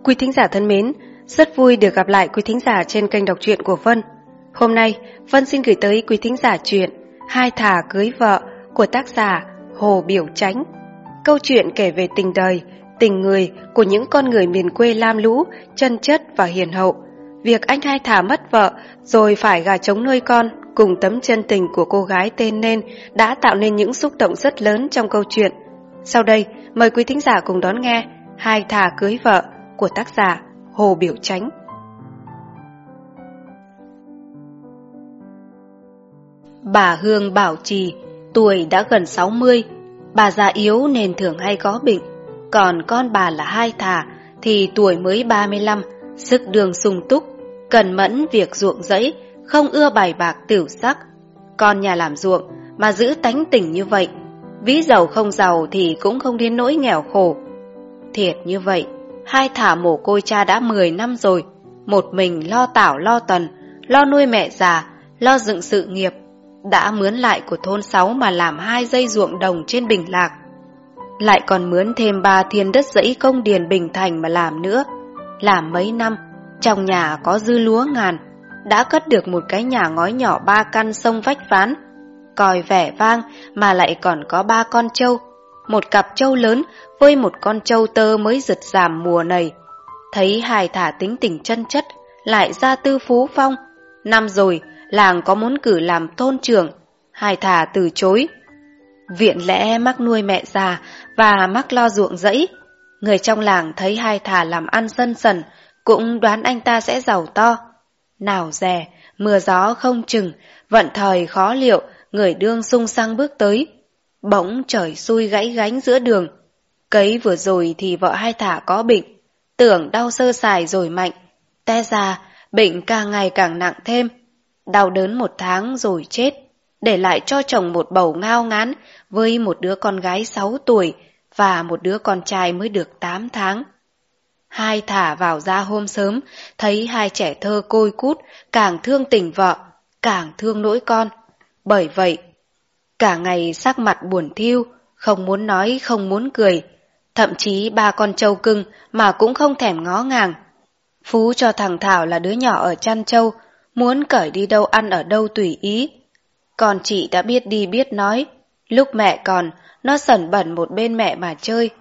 Quý thính giả thân mến, rất vui được gặp lại quý thính giả trên kênh đọc truyện của Vân. Hôm nay, Vân xin gửi tới quý thính giả truyện Hai Thà Cưới Vợ của tác giả Hồ Biểu Chánh. Câu chuyện kể về tình đời, tình người của những con người miền quê lam lũ, chân chất và hiền hậu. Việc anh Hai Thà mất vợ rồi phải gà trống nuôi con cùng tấm chân tình của cô gái tên Nên đã tạo nên những xúc động rất lớn trong câu chuyện. Sau đây, mời quý thính giả cùng đón nghe Hai Thà Cưới Vợ của tác giả Hồ Biểu Chánh. Bà Hương Bảo Trì tuổi đã gần 60, bà già yếu nên thường hay có bệnh. Còn con bà là Hai Thà thì tuổi mới 35, sức đường sung túc, cẩn mẫn việc ruộng rẫy, không ưa bài bạc tửu sắc. Con nhà làm ruộng mà giữ tánh tỉnh như vậy, ví giàu không giàu thì cũng không đến nỗi nghèo khổ. Thiệt như vậy, Hai Thà mồ côi cha đã 10 năm rồi, một mình lo tảo lo tần, lo nuôi mẹ già, lo dựng sự nghiệp. Đã mướn lại của thôn 6 mà làm 2 dây ruộng đồng trên Bình Lạc, lại còn mướn thêm 3 thiên đất dãy công điền Bình Thành mà làm nữa. Làm mấy năm, trong nhà có dư lúa ngàn, đã cất được một cái nhà ngói nhỏ 3 căn sông vách ván, coi vẻ vang mà lại còn có 3 con trâu, một cặp trâu lớn với một con trâu tơ mới rực ràm mùa này. Thấy Hai Thà tính tình chân chất, lại ra tư phú phong. Năm rồi, làng có muốn cử làm thôn trưởng, Hai Thà từ chối. Viện lẽ mắc nuôi mẹ già và mắc lo ruộng rẫy. Người trong làng thấy Hai Thà làm ăn sân sần, cũng đoán anh ta sẽ giàu to. Nào dè, mưa gió không chừng, vận thời khó liệu, người đương sung sang bước tới. Bỗng trời xui gãy gánh giữa đường. Cấy vừa rồi thì vợ Hai Thà có bệnh, tưởng đau sơ sài rồi mạnh. Té ra, bệnh càng ngày càng nặng thêm. Đau đớn 1 tháng rồi chết, để lại cho chồng một bầu ngao ngán với một đứa con gái 6 tuổi và một đứa con trai mới được 8 tháng. Hai Thà vào ra hôm sớm, thấy 2 trẻ thơ côi cút, càng thương tình vợ, càng thương nỗi con. Bởi vậy, cả ngày sắc mặt buồn thiu, không muốn nói, không muốn cười. Thậm chí 3 con trâu cưng mà cũng không thèm ngó ngàng. Phú cho thằng Thảo là đứa nhỏ ở chăn trâu, muốn cởi đi đâu ăn ở đâu tùy ý. Còn chị đã biết đi biết nói, lúc mẹ còn, nó sẩn bẩn một bên mẹ mà chơi.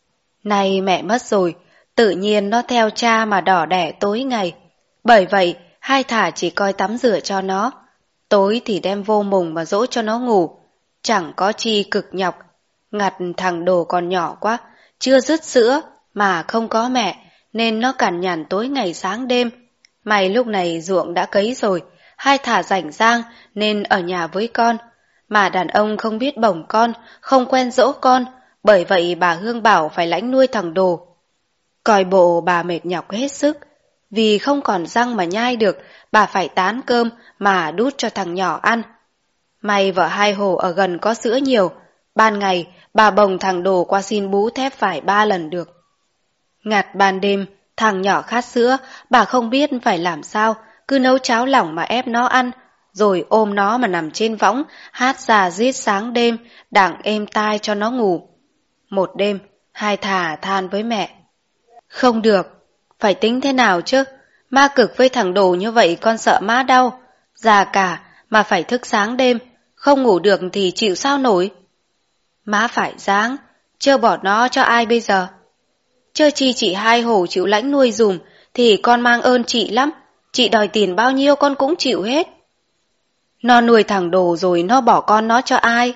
Nay mẹ mất rồi, tự nhiên nó theo cha mà đỏ đẻ tối ngày. Bởi vậy, Hai Thà chỉ coi tắm rửa cho nó, tối thì đem vô mùng mà dỗ cho nó ngủ. Chẳng có chi cực nhọc. Ngặt thằng Đồ còn nhỏ quá, chưa dứt sữa mà không có mẹ, nên nó cằn nhằn tối ngày sáng đêm. May lúc này ruộng đã cấy rồi, Hai Thà rảnh rang nên ở nhà với con. Mà đàn ông không biết bồng con, không quen dỗ con, bởi vậy bà Hương bảo phải lãnh nuôi thằng Đồ. Coi bộ bà mệt nhọc hết sức, vì không còn răng mà nhai được, bà phải tán cơm mà đút cho thằng nhỏ ăn. May vợ Hai Hồ ở gần có sữa nhiều, ban ngày bà bồng thằng Đồ qua xin bú thép phải 3 lần được. Ngặt ban đêm, thằng nhỏ khát sữa, bà không biết phải làm sao, cứ nấu cháo lỏng mà ép nó ăn, rồi ôm nó mà nằm trên võng, hát rà rít sáng đêm, đặng êm tai cho nó ngủ. Một đêm, Hai Thà than với mẹ. Không được, phải tính thế nào chứ, ma cực với thằng Đồ như vậy con sợ má đau, già cả mà phải thức sáng đêm, không ngủ được thì chịu sao nổi. Má phải ráng, chưa bỏ nó cho ai bây giờ. Chơ chi chị Hai Hồ chịu lãnh nuôi dùm thì con mang ơn chị lắm, chị đòi tiền bao nhiêu con cũng chịu hết. Nó nuôi thằng Đồ rồi nó bỏ con nó cho ai?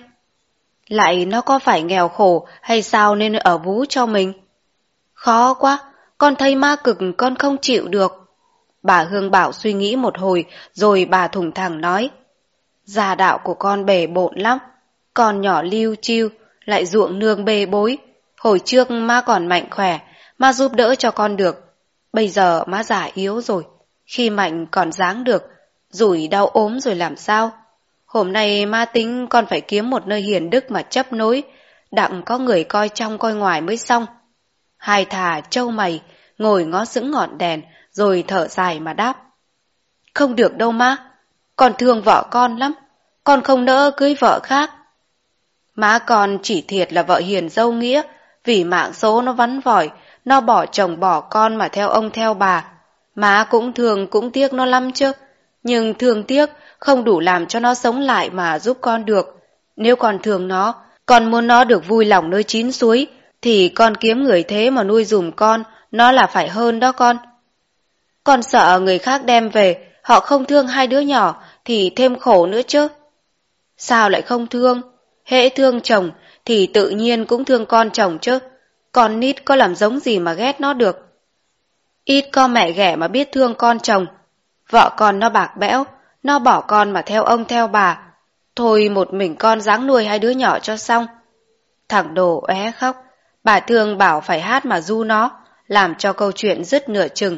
Lại nó có phải nghèo khổ hay sao nên ở vú cho mình? Khó quá, con thấy ma cực con không chịu được. Bà Hương Bảo suy nghĩ một hồi rồi bà thủng thẳng nói. Gia đạo của con bề bộn lắm, con nhỏ liu chiu, lại ruộng nương bê bối. Hồi trước má còn mạnh khỏe, má giúp đỡ cho con được. Bây giờ má già yếu rồi, khi mạnh còn dáng được, rủi đau ốm rồi làm sao? Hôm nay má tính con phải kiếm một nơi hiền đức mà chấp nối, đặng có người coi trong coi ngoài mới xong. Hai Thà trâu mày, ngồi ngó sững ngọn đèn, rồi thở dài mà đáp. Không được đâu má, con thương vợ con lắm, con không nỡ cưới vợ khác. Má con chỉ thiệt là vợ hiền dâu nghĩa, vì mạng số nó vắn vỏi, nó bỏ chồng bỏ con mà theo ông theo bà. Má cũng thương cũng tiếc nó lắm chứ. Nhưng thương tiếc không đủ làm cho nó sống lại mà giúp con được. Nếu con thương nó, con muốn nó được vui lòng nơi chín suối, thì con kiếm người thế mà nuôi dùm con, nó là phải hơn đó con. Con sợ người khác đem về, họ không thương hai đứa nhỏ thì thêm khổ nữa chứ. Sao lại không thương? Hễ thương chồng thì tự nhiên cũng thương con chồng chứ. Con nít có làm giống gì mà ghét nó được. Ít có mẹ ghẻ mà biết thương con chồng. Vợ con nó bạc bẽo, nó bỏ con mà theo ông theo bà. Thôi một mình con ráng nuôi hai đứa nhỏ cho xong. Thằng Đồ óe khóc, bà Thương bảo phải hát mà ru nó, làm cho câu chuyện dứt nửa chừng.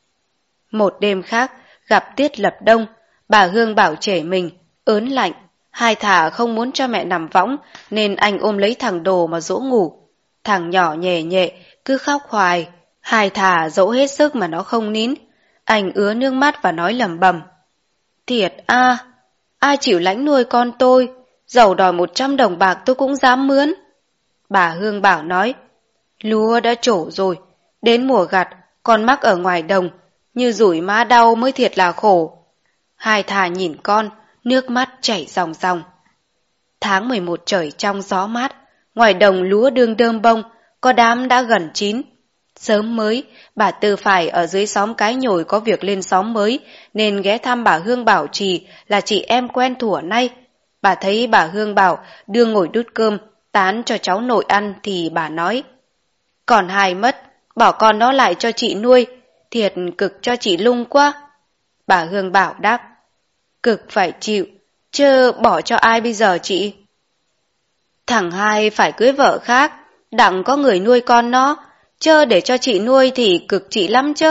Một đêm khác, gặp tiết lập đông, bà Hương bảo trẻ mình, ớn lạnh, hai thả không muốn cho mẹ nằm võng, nên anh ôm lấy thằng Đồ mà dỗ ngủ. Thằng nhỏ nhè nhẹ, cứ khóc hoài, hai thả dỗ hết sức mà nó không nín. Anh ứa nước mắt và nói lẩm bẩm. Thiệt a, ai chịu lãnh nuôi con tôi, dầu đòi 100 đồng bạc tôi cũng dám mướn. Bà Hương bảo nói, lúa đã trổ rồi, đến mùa gặt, con mắc ở ngoài đồng, như rủi má đau mới thiệt là khổ. Hai thà nhìn con, nước mắt chảy ròng ròng. Tháng 11 trời trong gió mát, ngoài đồng lúa đương đơm bông, có đám đã gần chín. Sớm mới, bà Tư phải ở dưới xóm Cái Nhồi có việc lên xóm mới, nên ghé thăm bà Hương Bảo Trì là chị em quen thuở nay. Bà thấy bà Hương Bảo đưa ngồi đút cơm, tán cho cháu nội ăn thì bà nói. Còn hai mất, bỏ con nó lại cho chị nuôi, thiệt cực cho chị lung quá. Bà Hương Bảo đáp, cực phải chịu, chứ bỏ cho ai bây giờ chị? Thằng hai phải cưới vợ khác, đặng có người nuôi con nó, chớ để cho chị nuôi thì cực chị lắm chứ.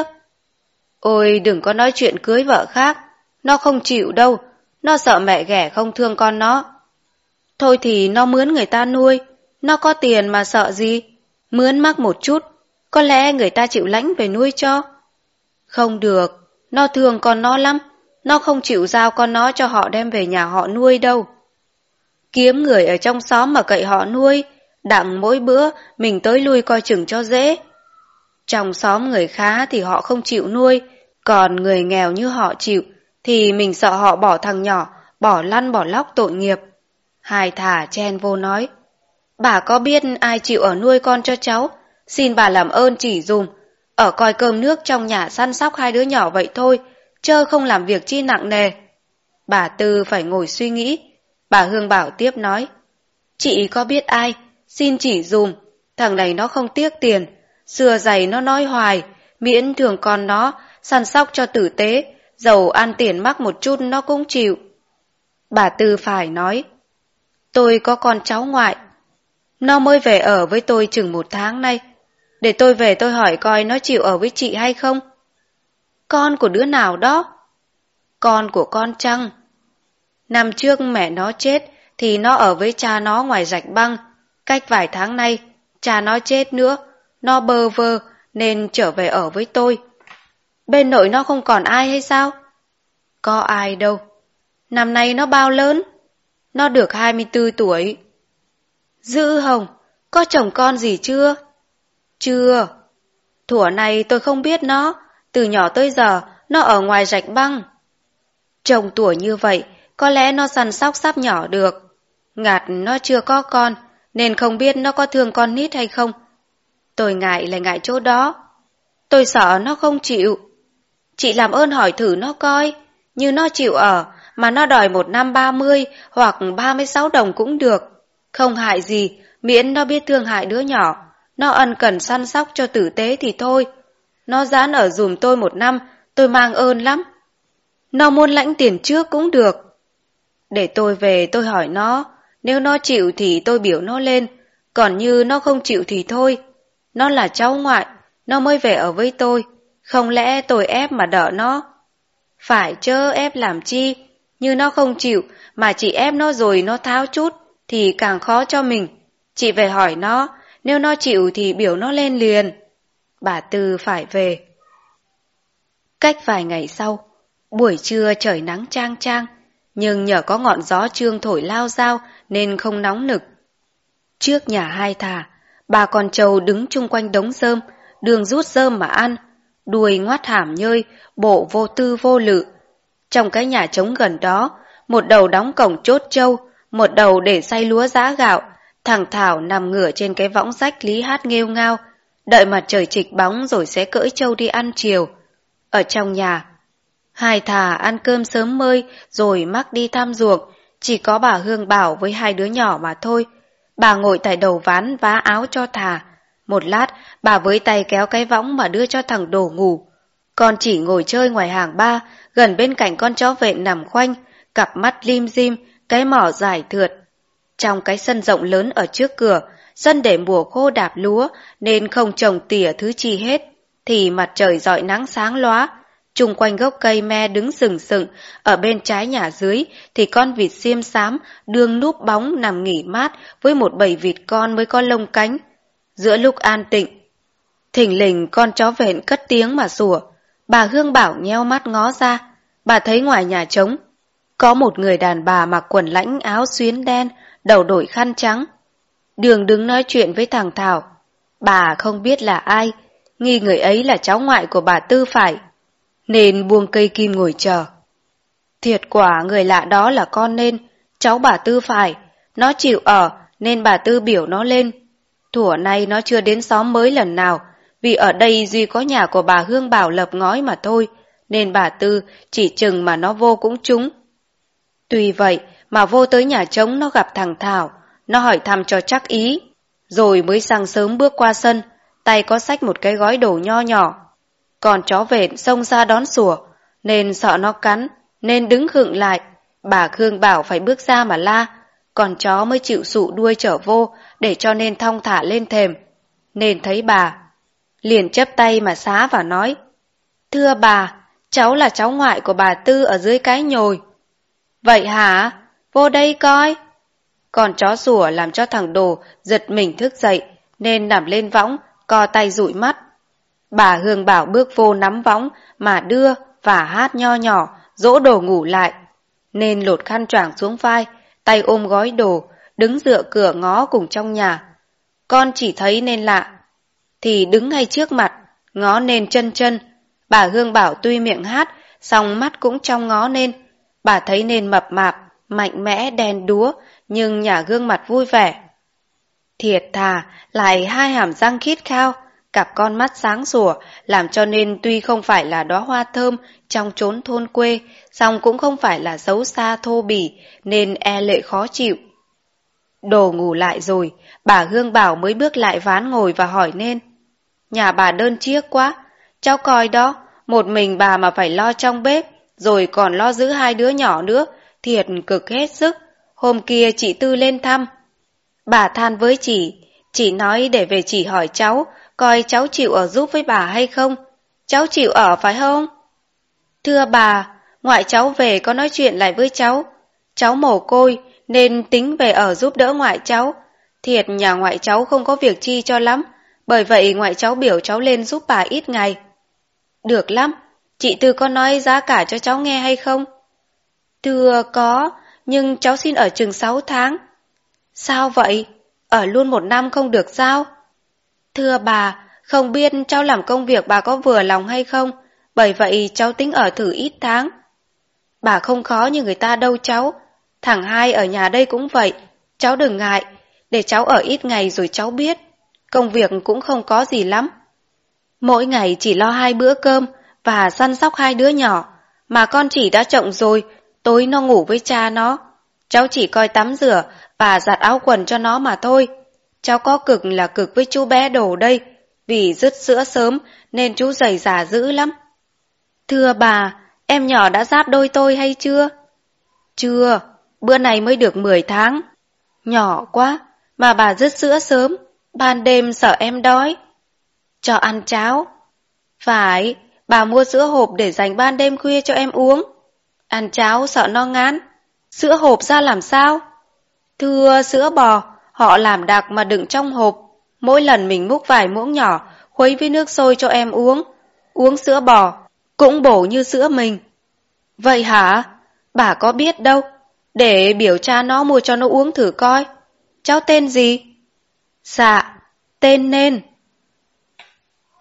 Ôi đừng có nói chuyện cưới vợ khác, nó không chịu đâu, nó sợ mẹ ghẻ không thương con nó. Thôi thì nó mướn người ta nuôi, nó có tiền mà sợ gì, mướn mắc một chút, có lẽ người ta chịu lãnh về nuôi cho. Không được, nó thương con nó lắm, nó không chịu giao con nó cho họ đem về nhà họ nuôi đâu. Kiếm người ở trong xóm mà cậy họ nuôi, đặng mỗi bữa mình tới lui coi chừng cho dễ. Trong xóm người khá thì họ không chịu nuôi, còn người nghèo như họ chịu thì mình sợ họ bỏ thằng nhỏ, bỏ lăn bỏ lóc tội nghiệp. Hai thả chen vô nói, bà có biết ai chịu ở nuôi con cho cháu, xin bà làm ơn chỉ dùm, ở coi cơm nước trong nhà săn sóc hai đứa nhỏ vậy thôi, chớ không làm việc chi nặng nề. Bà Tư phải ngồi suy nghĩ. Bà Hương Bảo tiếp nói, chị có biết ai, xin chỉ dùm, thằng này nó không tiếc tiền, xưa giày nó nói hoài, miễn thường con nó, săn sóc cho tử tế, dầu ăn tiền mắc một chút nó cũng chịu. Bà Tư phải nói, tôi có con cháu ngoại, nó mới về ở với tôi chừng 1 tháng nay, để tôi về tôi hỏi coi nó chịu ở với chị hay không. Con của đứa nào đó? Con của con Trăng. Năm trước mẹ nó chết thì nó ở với cha nó ngoài rạch băng, cách vài tháng nay cha nó chết nữa, nó bơ vơ nên trở về ở với tôi. Bên nội nó không còn ai hay sao? Có ai đâu. Năm nay nó bao lớn? Nó được 24 tuổi. Dữ Hồng, có chồng con gì chưa? Chưa. Thuở này tôi không biết nó, từ nhỏ tới giờ nó ở ngoài rạch băng. Chồng tuổi như vậy, có lẽ nó săn sóc sắp nhỏ được. Ngặt nó chưa có con, nên không biết nó có thương con nít hay không. Tôi ngại là ngại chỗ đó. Tôi sợ nó không chịu. Chị làm ơn hỏi thử nó coi, như nó chịu ở, mà nó đòi 1 năm 30 hoặc 36 đồng cũng được. Không hại gì, miễn nó biết thương hại đứa nhỏ, nó ân cần săn sóc cho tử tế thì thôi. Nó dán ở dùm tôi 1 năm, tôi mang ơn lắm. Nó muốn lãnh tiền trước cũng được. Để tôi về tôi hỏi nó, nếu nó chịu thì tôi biểu nó lên, còn như nó không chịu thì thôi. Nó là cháu ngoại, nó mới về ở với tôi, không lẽ tôi ép mà đỡ nó? Phải chớ, ép làm chi? Như nó không chịu mà chị ép nó rồi nó tháo chút thì càng khó cho mình. Chị về hỏi nó, nếu nó chịu thì biểu nó lên liền. Bà Tư phải về. Cách vài ngày sau, buổi trưa trời nắng chang chang, nhưng nhờ có ngọn gió trương thổi lao dao nên không nóng nực. Trước nhà hai thả, bà con trâu đứng chung quanh đống rơm, đường rút rơm mà ăn, đuôi ngoắt hàm nhơi, bộ vô tư vô lự. Trong cái nhà trống gần đó, một đầu đóng cổng chốt trâu, một đầu để xay lúa giã gạo, thằng Thảo nằm ngửa trên cái võng rách lý hát nghêu ngao, đợi mặt trời chịch bóng rồi sẽ cưỡi trâu đi ăn chiều. Ở trong nhà, hai thà ăn cơm sớm mơi rồi mắc đi thăm ruộng, chỉ có bà Hương Bảo với hai đứa nhỏ mà thôi. Bà ngồi tại đầu ván vá áo cho thà. Một lát, bà với tay kéo cái võng mà đưa cho thằng Đồ ngủ. Con chỉ ngồi chơi ngoài hàng ba, gần bên cạnh con chó vện nằm khoanh, cặp mắt lim dim, cái mỏ dài thượt. Trong cái sân rộng lớn ở trước cửa, sân để mùa khô đạp lúa nên không trồng tỉa thứ chi hết, thì mặt trời rọi nắng sáng lóa. Chung quanh gốc cây me đứng sừng sừng, ở bên trái nhà dưới thì con vịt xiêm xám đương núp bóng nằm nghỉ mát với một bầy vịt con mới có lông cánh. Giữa lúc an tịnh, thình lình con chó vện cất tiếng mà sủa. Bà Hương Bảo nheo mắt ngó ra, bà thấy ngoài nhà trống có một người đàn bà mặc quần lãnh áo xuyến đen, đầu đội khăn trắng. Đường đứng nói chuyện với thằng Thảo. Bà không biết là ai, nghi người ấy là cháu ngoại của bà Tư phải, nên buông cây kim ngồi chờ. Thiệt quả người lạ đó là con nên, cháu bà Tư phải, nó chịu ở nên bà Tư biểu nó lên. Thuở nay nó chưa đến xóm mới lần nào, vì ở đây duy có nhà của bà Hương Bảo lập ngói mà thôi, nên bà Tư chỉ chừng mà nó vô cũng trúng. Tuy vậy mà vô tới nhà trống nó gặp thằng Thảo, nó hỏi thăm cho chắc ý, rồi mới sáng sớm bước qua sân, tay có xách một cái gói đồ nho nhỏ. Còn chó vện xông ra đón sủa, nên sợ nó cắn, nên đứng khựng lại. Bà Hương Bảo phải bước ra mà la, còn chó mới chịu sụ đuôi trở vô để cho nên thong thả lên thềm. Nên thấy bà, liền chắp tay mà xá và nói: Thưa bà, cháu là cháu ngoại của bà Tư ở dưới cái nhồi. Vậy hả? Vô đây coi. Còn chó sủa làm cho thằng Đồ giật mình thức dậy, nên nằm lên võng, co tay dụi mắt. Bà Hương Bảo bước vô nắm võng mà đưa và hát nho nhỏ, dỗ Đồ ngủ lại. Nên lột khăn choàng xuống vai, tay ôm gói đồ, đứng dựa cửa ngó cùng trong nhà. Con chỉ thấy nên lạ, thì đứng ngay trước mặt, ngó nên chân chân. Bà Hương Bảo tuy miệng hát, song mắt cũng trong ngó nên. Bà thấy nên mập mạp, mạnh mẽ, đen đúa, nhưng nhà gương mặt vui vẻ. Thiệt thà, lại hai hàm răng khít khao, cặp con mắt sáng sủa, làm cho nên tuy không phải là đóa hoa thơm trong chốn thôn quê, song cũng không phải là xấu xa thô bỉ, nên e lệ khó chịu. Đồ ngủ lại rồi, bà Hương Bảo mới bước lại ván ngồi và hỏi nên: Nhà bà đơn chiếc quá, cháu coi đó, một mình bà mà phải lo trong bếp, rồi còn lo giữ hai đứa nhỏ nữa, thiệt cực hết sức. Hôm kia chị Tư lên thăm, bà than với chị nói để về chị hỏi cháu, coi cháu chịu ở giúp với bà hay không. Cháu chịu ở phải không? Thưa bà, ngoại cháu về có nói chuyện lại với cháu mồ côi nên tính về ở giúp đỡ ngoại cháu. Thiệt nhà ngoại cháu không có việc chi cho lắm, bởi vậy ngoại cháu biểu cháu lên giúp bà ít ngày. Được lắm, chị Tư có nói giá cả cho cháu nghe hay không? Thưa có, nhưng cháu xin ở chừng 6 tháng. Sao vậy? Ở luôn 1 năm không được sao? Thưa bà, không biết cháu làm công việc bà có vừa lòng hay không, bởi vậy cháu tính ở thử ít tháng. Bà không khó như người ta đâu cháu, thằng Hai ở nhà đây cũng vậy, cháu đừng ngại, để cháu ở ít ngày rồi cháu biết. Công việc cũng không có gì lắm. Mỗi ngày chỉ lo 2 bữa cơm và săn sóc 2 đứa nhỏ, mà con chỉ đã chộng rồi, tối nó ngủ với cha nó. Cháu chỉ coi tắm rửa và giặt áo quần cho nó mà thôi. Cháu có cực là cực với chú bé Đồ đây, vì dứt sữa sớm nên chú rầy rà dữ lắm. Thưa bà, em nhỏ đã giáp đôi tôi hay chưa? Chưa, bữa này mới được 10 tháng. Nhỏ quá, mà bà dứt sữa sớm, ban đêm sợ em đói. Cho ăn cháo. Phải, bà mua sữa hộp để dành ban đêm khuya cho em uống. Ăn cháo sợ nó ngán. Sữa hộp ra làm sao? Thưa sữa bò, họ làm đặc mà đựng trong hộp. Mỗi lần mình múc vài muỗng nhỏ, khuấy với nước sôi cho em uống. Uống sữa bò, cũng bổ như sữa mình. Vậy hả? Bà có biết đâu. Để biểu cha nó mua cho nó uống thử coi. Cháu tên gì? Dạ, tên Nên.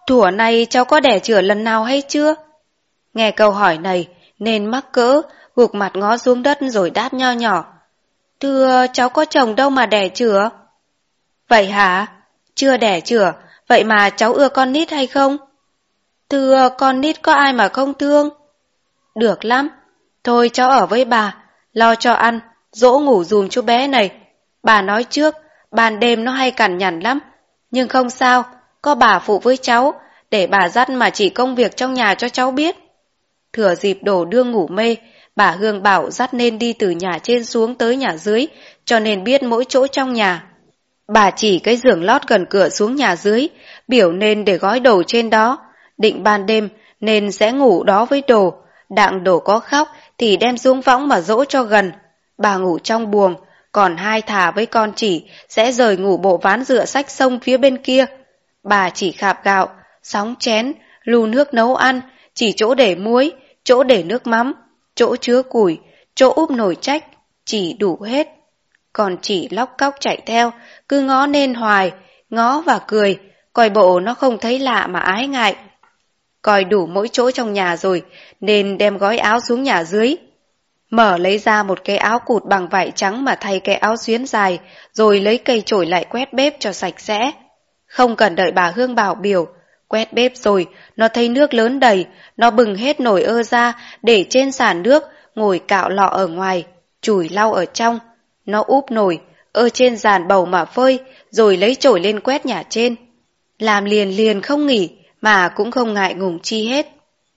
Thuở này cháu có đẻ chửa lần nào hay chưa? Nghe câu hỏi này nên mắc cỡ, gục mặt ngó xuống đất rồi đáp nho nhỏ. Thưa cháu có chồng đâu mà đẻ chửa. Vậy hả? Chưa đẻ chửa, vậy mà cháu ưa con nít hay không? Thưa con nít có ai mà không thương? Được lắm, thôi cháu ở với bà, lo cho ăn, dỗ ngủ dùm chú bé này. Bà nói trước, ban đêm nó hay cằn nhằn lắm, nhưng không sao, có bà phụ với cháu, để bà dắt mà chỉ công việc trong nhà cho cháu biết. Thừa dịp Đồ đưa ngủ mê, bà Hương bảo dắt nên đi từ nhà trên xuống tới nhà dưới, cho nên biết mỗi chỗ trong nhà. Bà chỉ cái giường lót gần cửa xuống nhà dưới, biểu nên để gói Đồ trên đó, định ban đêm nên sẽ ngủ đó với Đồ. Đặng Đồ có khóc thì đem xuống võng mà dỗ cho gần. Bà ngủ trong buồng, còn hai Thà với con Chỉ sẽ rời ngủ bộ ván dựa sách sông phía bên kia. Bà chỉ khạp gạo, sóng chén, lu nước nấu ăn, chỉ chỗ để muối, chỗ để nước mắm, chỗ chứa củi, chỗ úp nồi trách, chỉ đủ hết. Còn Chỉ lóc cóc chạy theo, cứ ngó nên hoài, ngó và cười, coi bộ nó không thấy lạ mà ái ngại. Coi đủ mỗi chỗ trong nhà rồi, nên đem gói áo xuống nhà dưới. Mở lấy ra một cái áo cụt bằng vải trắng mà thay cái áo xuyến dài, rồi lấy cây chổi lại quét bếp cho sạch sẽ. Không cần đợi bà Hương bảo biểu, quét bếp rồi, nó thấy nước lớn đầy, nó bừng hết nồi ơ ra, để trên sàn nước, ngồi cạo lọ ở ngoài, chùi lau ở trong. Nó úp nồi, ơ trên giàn bầu mà phơi, rồi lấy chổi lên quét nhà trên. Làm liền liền không nghỉ, mà cũng không ngại ngùng chi hết.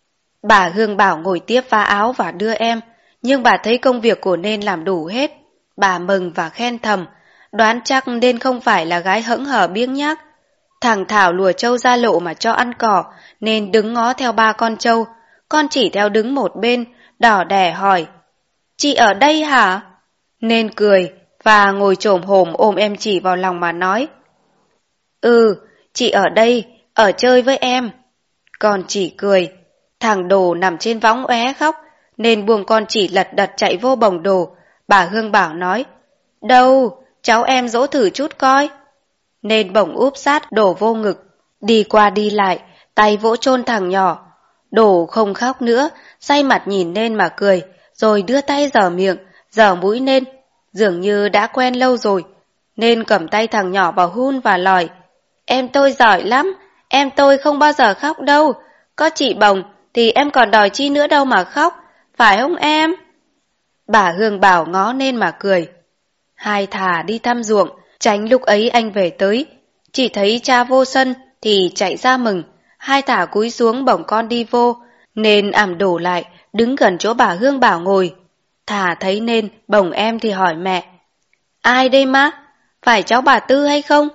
Bà Hương bảo ngồi tiếp vá áo và đưa em, nhưng bà thấy công việc của nên làm đủ hết. Bà mừng và khen thầm, đoán chắc nên không phải là gái hững hờ biếng nhác. Thằng Thảo lùa trâu ra lộ mà cho ăn cỏ, nên đứng ngó theo ba con trâu. Con Chỉ theo đứng một bên, đỏ đẻ hỏi, chị ở đây hả? Nên cười, và ngồi chồm hổm ôm em Chỉ vào lòng mà nói, chị ở đây, ở chơi với em. Con Chỉ cười, thằng Đồ nằm trên võng óe khóc, nên buông con Chỉ lật đật chạy vô bồng Đồ. Bà Hương bảo nói, đâu, cháu em dỗ thử chút coi. Nên bồng úp sát Đồ vô ngực, đi qua đi lại, tay vỗ chôn thằng nhỏ. Đồ không khóc nữa, say mặt nhìn nên mà cười, rồi đưa tay giở miệng, giở mũi nên, dường như đã quen lâu rồi, nên cầm tay thằng nhỏ vào hun và lòi. Em tôi giỏi lắm, em tôi không bao giờ khóc đâu, có chị bồng thì em còn đòi chi nữa đâu mà khóc, phải không em? Bà Hương bảo ngó nên mà cười. Hai Thà đi thăm ruộng, tránh lúc ấy anh về tới, chỉ thấy cha vô sân thì chạy ra mừng. Hai Thà cúi xuống bổng con đi vô, nên ẵm Đổ lại, đứng gần chỗ bà Hương bảo ngồi. Thà thấy nên bổng em thì hỏi mẹ, ai đây má? Phải cháu bà Tư hay không?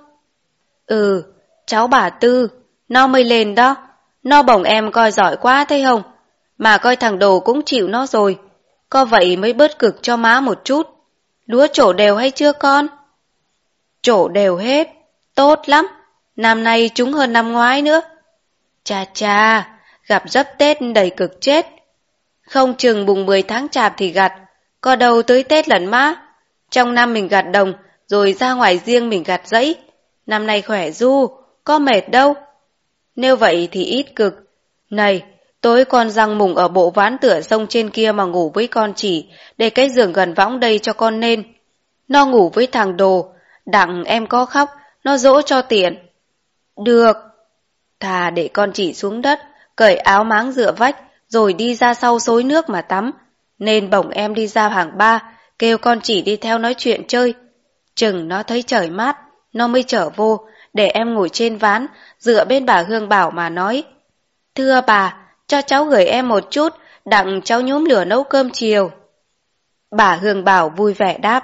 Cháu bà Tư, nó mới lên đó, nó bổng em coi giỏi quá thấy không? Mà coi thằng Đồ cũng chịu nó rồi, có vậy mới bớt cực cho má một chút. Lúa trổ đều hay chưa con? Trổ đều hết, tốt lắm, năm nay trúng hơn năm ngoái nữa. Chà chà, gặp dấp Tết đầy cực chết. Không chừng bùng 10 tháng chạp thì gặt, có đâu tới Tết lần má. Trong năm mình gặt đồng, rồi ra ngoài riêng mình gặt dãy. Năm nay khỏe ru, có mệt đâu. Nếu vậy thì ít cực. Này, tối con răng mùng ở bộ ván tựa sông trên kia mà ngủ với con Chỉ, để cái giường gần võng đây cho con nên. Nó ngủ với thằng Đồ, đặng em có khóc, nó dỗ cho tiện. Được. Thà để con Chỉ xuống đất, cởi áo máng dựa vách, rồi đi ra sau xối nước mà tắm. Nên bổng em đi ra hàng ba, kêu con Chỉ đi theo nói chuyện chơi. Chừng nó thấy trời mát, nó mới trở vô, để em ngồi trên ván, dựa bên bà Hương bảo mà nói. Thưa bà, cho cháu gửi em một chút, đặng cháu nhúm lửa nấu cơm chiều. Bà Hương bảo vui vẻ đáp.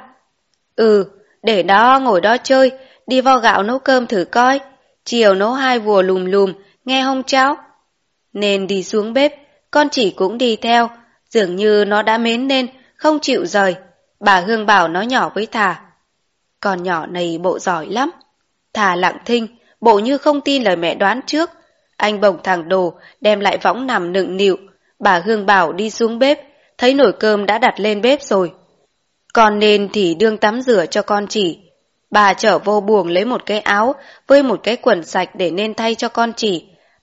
Để đó ngồi đó chơi, đi vo gạo nấu cơm thử coi. Chiều nấu 2 vùa lùm lùm, nghe không cháu? Nên đi xuống bếp, con Chỉ cũng đi theo, dường như nó đã mến nên, không chịu rời. Bà Hương bảo nó nhỏ với Thà. Con nhỏ này bộ giỏi lắm. Thà lặng thinh, bộ như không tin lời mẹ đoán trước. Anh bồng thằng Đồ, đem lại võng nằm nựng nịu. Bà Hương bảo đi xuống bếp, thấy nồi cơm đã đặt lên bếp rồi. Còn nên thì đương tắm rửa cho con Chỉ. Bà trở vô buồng lấy một cái áo với một cái quần sạch để nên thay cho con Chỉ.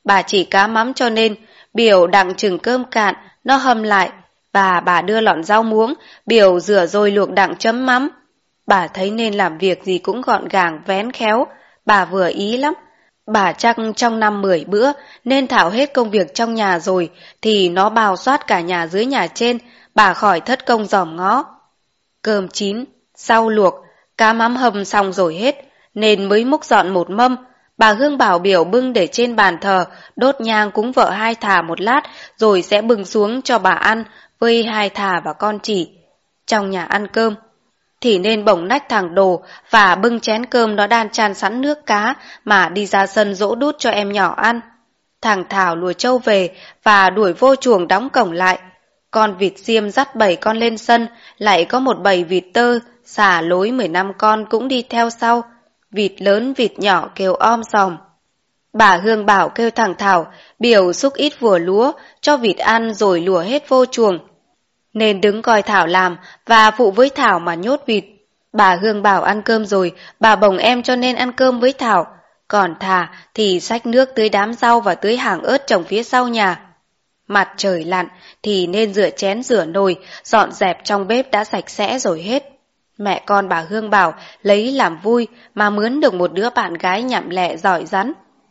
Bà chỉ cá mắm cho nên biểu đặng chừng cơm cạn, nó hầm lại, và bà đưa lọn rau muống, biểu rửa rồi luộc đặng chấm mắm. Bà thấy nên làm việc gì cũng gọn gàng vén khéo, bà vừa ý lắm. Bà chắc trong năm 10 bữa nên thảo hết công việc trong nhà rồi thì nó bào soát cả nhà dưới nhà trên, bà khỏi thất công dòm ngó. Cơm chín, rau luộc, cá mắm hầm xong rồi hết, nên mới múc dọn một mâm. Bà Hương bảo biểu bưng để trên bàn thờ, đốt nhang cúng vợ hai thà một lát rồi sẽ bưng xuống cho bà ăn với hai thà và con chỉ. Trong nhà ăn cơm thì nên bổng nách thằng Đồ và bưng chén cơm nó đan chan sẵn nước cá mà đi ra sân dỗ đút cho em nhỏ ăn. Thằng Thảo lùa trâu về và đuổi vô chuồng đóng cổng lại. Con vịt xiêm dắt 7 con lên sân, lại có một bầy vịt tơ xả lối 15 con cũng đi theo sau. Vịt lớn vịt nhỏ kêu om sòm. Bà Hương bảo kêu thằng Thảo biểu xúc ít vùa lúa cho vịt ăn rồi lùa hết vô chuồng. Nên đứng coi Thảo làm và phụ với Thảo mà nhốt vịt. Bà Hương bảo ăn cơm rồi, bà bồng em cho nên ăn cơm với Thảo. Còn Thà thì xách nước tưới đám rau và tưới hàng ớt trồng phía sau nhà. Mặt trời lặn thì nên rửa chén rửa nồi, dọn dẹp trong bếp đã sạch sẽ rồi hết. Mẹ con bà Hương bảo lấy làm vui mà mướn được một đứa bạn gái nhặm lẹ giỏi rắn.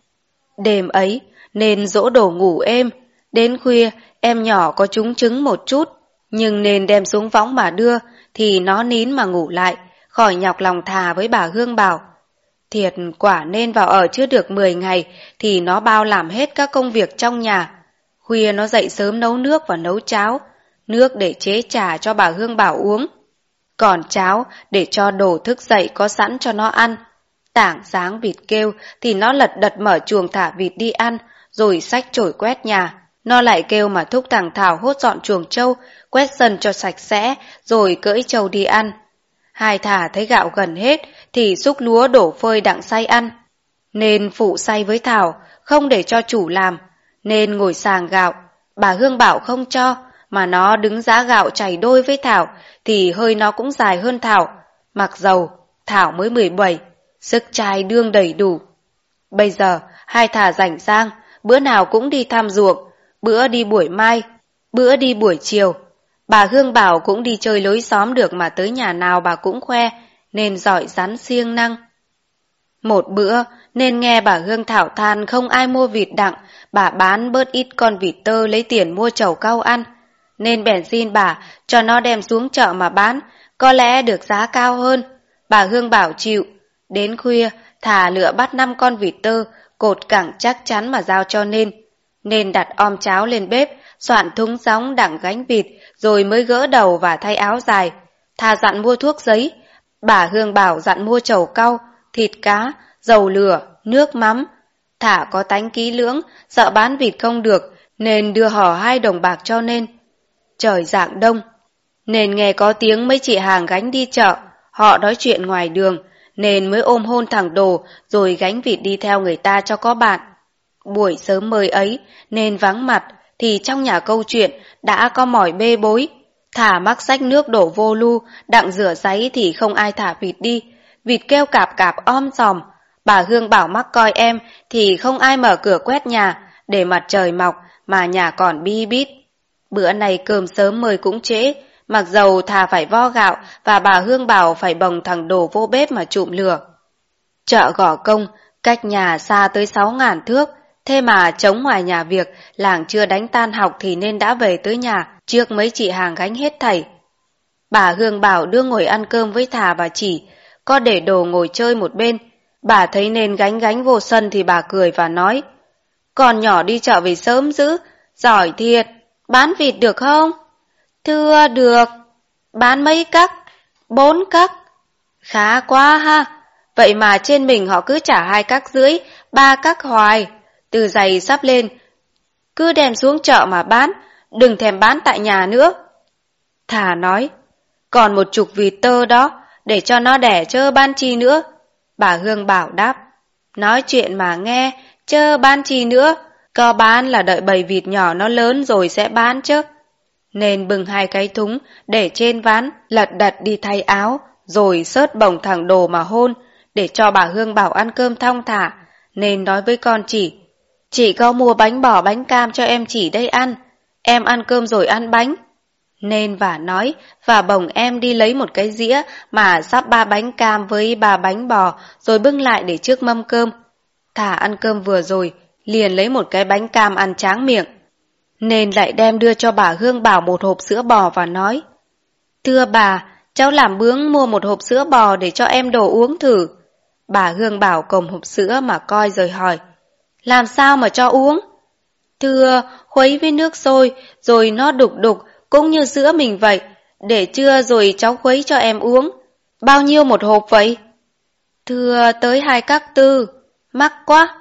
Đêm ấy nên dỗ Đồ ngủ êm. Đến khuya em nhỏ có trúng trứng một chút, nhưng nên đem xuống võng mà đưa thì nó nín mà ngủ lại, khỏi nhọc lòng Thà với bà Hương bảo. Thiệt quả nên vào ở chưa được 10 ngày thì nó bao làm hết các công việc trong nhà. Khuya nó dậy sớm nấu nước và nấu cháo, nước để chế trà cho bà Hương bảo uống. Còn cháo để cho Đồ thức dậy có sẵn cho nó ăn. Tảng sáng vịt kêu thì nó lật đật mở chuồng thả vịt đi ăn, rồi xách chổi quét nhà. Nó lại kêu mà thúc thằng Thảo hốt dọn chuồng trâu, quét sân cho sạch sẽ, rồi cưỡi trâu đi ăn. Hai thả thấy gạo gần hết thì xúc lúa đổ phơi đặng xay ăn. Nên phụ xay với Thảo, không để cho chủ làm, nên ngồi sàng gạo. Bà Hương bảo không cho, mà nó đứng giá gạo chảy đôi với Thảo thì hơi nó cũng dài hơn Thảo. Mặc dầu Thảo mới 17, sức trai đương đầy đủ. Bây giờ hai thả rảnh rang, bữa nào cũng đi thăm ruộng, bữa đi buổi mai, bữa đi buổi chiều. Bà Hương bảo cũng đi chơi lối xóm được mà tới nhà nào bà cũng khoe, nên giỏi rắn siêng năng. Một bữa nên nghe bà Hương thảo than không ai mua vịt đặng, bà bán bớt ít con vịt tơ lấy tiền mua trầu cau ăn. Nên bèn xin bà cho nó đem xuống chợ mà bán, có lẽ được giá cao hơn. Bà Hương bảo chịu. Đến khuya thà lựa bắt 5 con vịt tơ, cột cẳng chắc chắn mà giao cho nên đặt om cháo lên bếp, soạn thúng gióng đặng gánh vịt, rồi mới gỡ đầu và thay áo dài. Thà dặn mua thuốc giấy. Bà Hương bảo dặn mua trầu cau, thịt cá, dầu lửa, nước mắm. Thả có tánh kỹ lưỡng, sợ bán vịt không được, nên đưa hỏ 2 đồng bạc cho nên. Trời rạng đông, nên nghe có tiếng mấy chị hàng gánh đi chợ, họ nói chuyện ngoài đường, nên mới ôm hôn thằng Đồ rồi gánh vịt đi theo người ta cho có bạn. Buổi sớm mời ấy nên vắng mặt thì trong nhà câu chuyện đã có mỏi bê bối. Thả mắc xách nước đổ vô lu, đặng rửa giấy thì không ai thả vịt đi. Vịt kêu cạp cạp om sòm. Bà Hương bảo mắc coi em thì không ai mở cửa quét nhà, để mặt trời mọc mà nhà còn bi bít. Bữa này cơm sớm mời cũng trễ, mặc dầu thà phải vo gạo và bà Hương bảo phải bồng thằng Đồ vô bếp mà trụm lửa. Chợ Gò Công cách nhà xa tới 6.000 thước, thế mà trống ngoài nhà việc, làng chưa đánh tan học thì nên đã về tới nhà trước mấy chị hàng gánh hết thảy. Bà Hương bảo đưa ngồi ăn cơm với Thà và Chỉ, có để Đồ ngồi chơi một bên. Bà thấy nên gánh vô sân thì bà cười và nói: "Con nhỏ đi chợ về sớm dữ, giỏi thiệt, bán vịt được không?" "Thưa được." "Bán mấy cắc?" "4 cắc." "Khá quá ha, vậy mà trên mình họ cứ trả 2 cắc rưỡi, 3 cắc hoài. Từ giày sắp lên, cứ đem xuống chợ mà bán, đừng thèm bán tại nhà nữa." Thà nói: "Còn 10 vịt tơ đó, để cho nó đẻ chớ bán chi nữa." Bà Hương bảo đáp: "Nói chuyện mà nghe, chớ bán chi nữa, có bán là đợi bầy vịt nhỏ nó lớn rồi sẽ bán chứ." Nên bưng 2 cái thúng để trên ván, lật đật đi thay áo, rồi xớt bồng thằng Đồ mà hôn, để cho bà Hương bảo ăn cơm thong thả, nên nói với con Chỉ: Chị có mua bánh bò bánh cam cho em chỉ đây ăn. Em ăn cơm rồi ăn bánh. Nên vả nói và bồng em đi lấy một cái dĩa mà sắp 3 bánh cam với 3 bánh bò rồi bưng lại để trước mâm cơm. Thả ăn cơm vừa rồi, liền lấy một cái bánh cam ăn tráng miệng. Nên lại đem đưa cho bà Hương Bảo một hộp sữa bò và nói: Thưa bà, cháu làm bướng mua một hộp sữa bò để cho em đổ uống thử. Bà Hương Bảo cầm hộp sữa mà coi rồi hỏi: Làm sao mà cho uống? Thưa, khuấy với nước sôi, rồi nó đục đục, cũng như sữa mình vậy. Để trưa rồi cháu khuấy cho em uống. Bao nhiêu một hộp vậy? Thưa, tới 2 các tư. Mắc quá.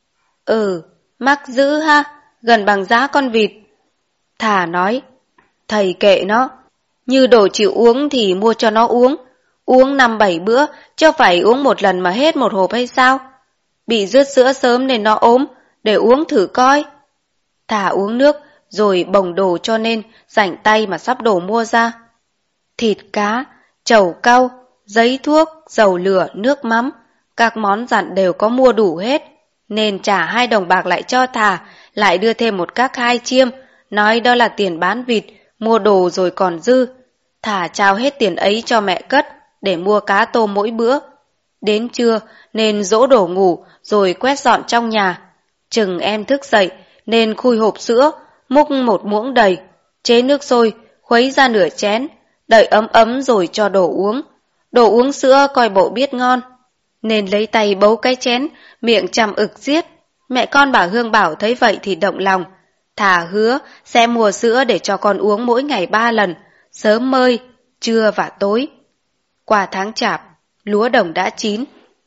Mắc dữ ha, gần bằng giá con vịt. Thà nói: Thầy kệ nó, như đồ chịu uống thì mua cho nó uống. Uống 5-7 bữa, chứ phải uống một lần mà hết một hộp hay sao? Bị rớt sữa sớm nên nó ốm, để uống thử coi. Thà uống nước, rồi bồng đồ cho nên rảnh tay mà sắp đồ mua ra. Thịt cá, trầu cau, giấy thuốc, dầu lửa, nước mắm, các món dặn đều có mua đủ hết. Nên trả 2 đồng bạc lại cho Thà, lại đưa thêm một các 2 chiêm, nói đó là tiền bán vịt, mua đồ rồi còn dư. Thà trao hết tiền ấy cho mẹ cất, để mua cá tôm mỗi bữa. Đến trưa nên dỗ đổ ngủ rồi quét dọn trong nhà. Chừng em thức dậy nên khui hộp sữa, múc một muỗng đầy, chế nước sôi, khuấy ra nửa chén, đợi ấm ấm rồi cho đổ uống. Đổ uống sữa coi bộ biết ngon. Nên lấy tay bấu cái chén, miệng chằm ực giết. Mẹ con bà Hương Bảo thấy vậy thì động lòng. Thà hứa sẽ mua sữa để cho con uống mỗi ngày 3 lần, sớm mơi, trưa và tối. Qua tháng chạp, lúa đồng đã chín.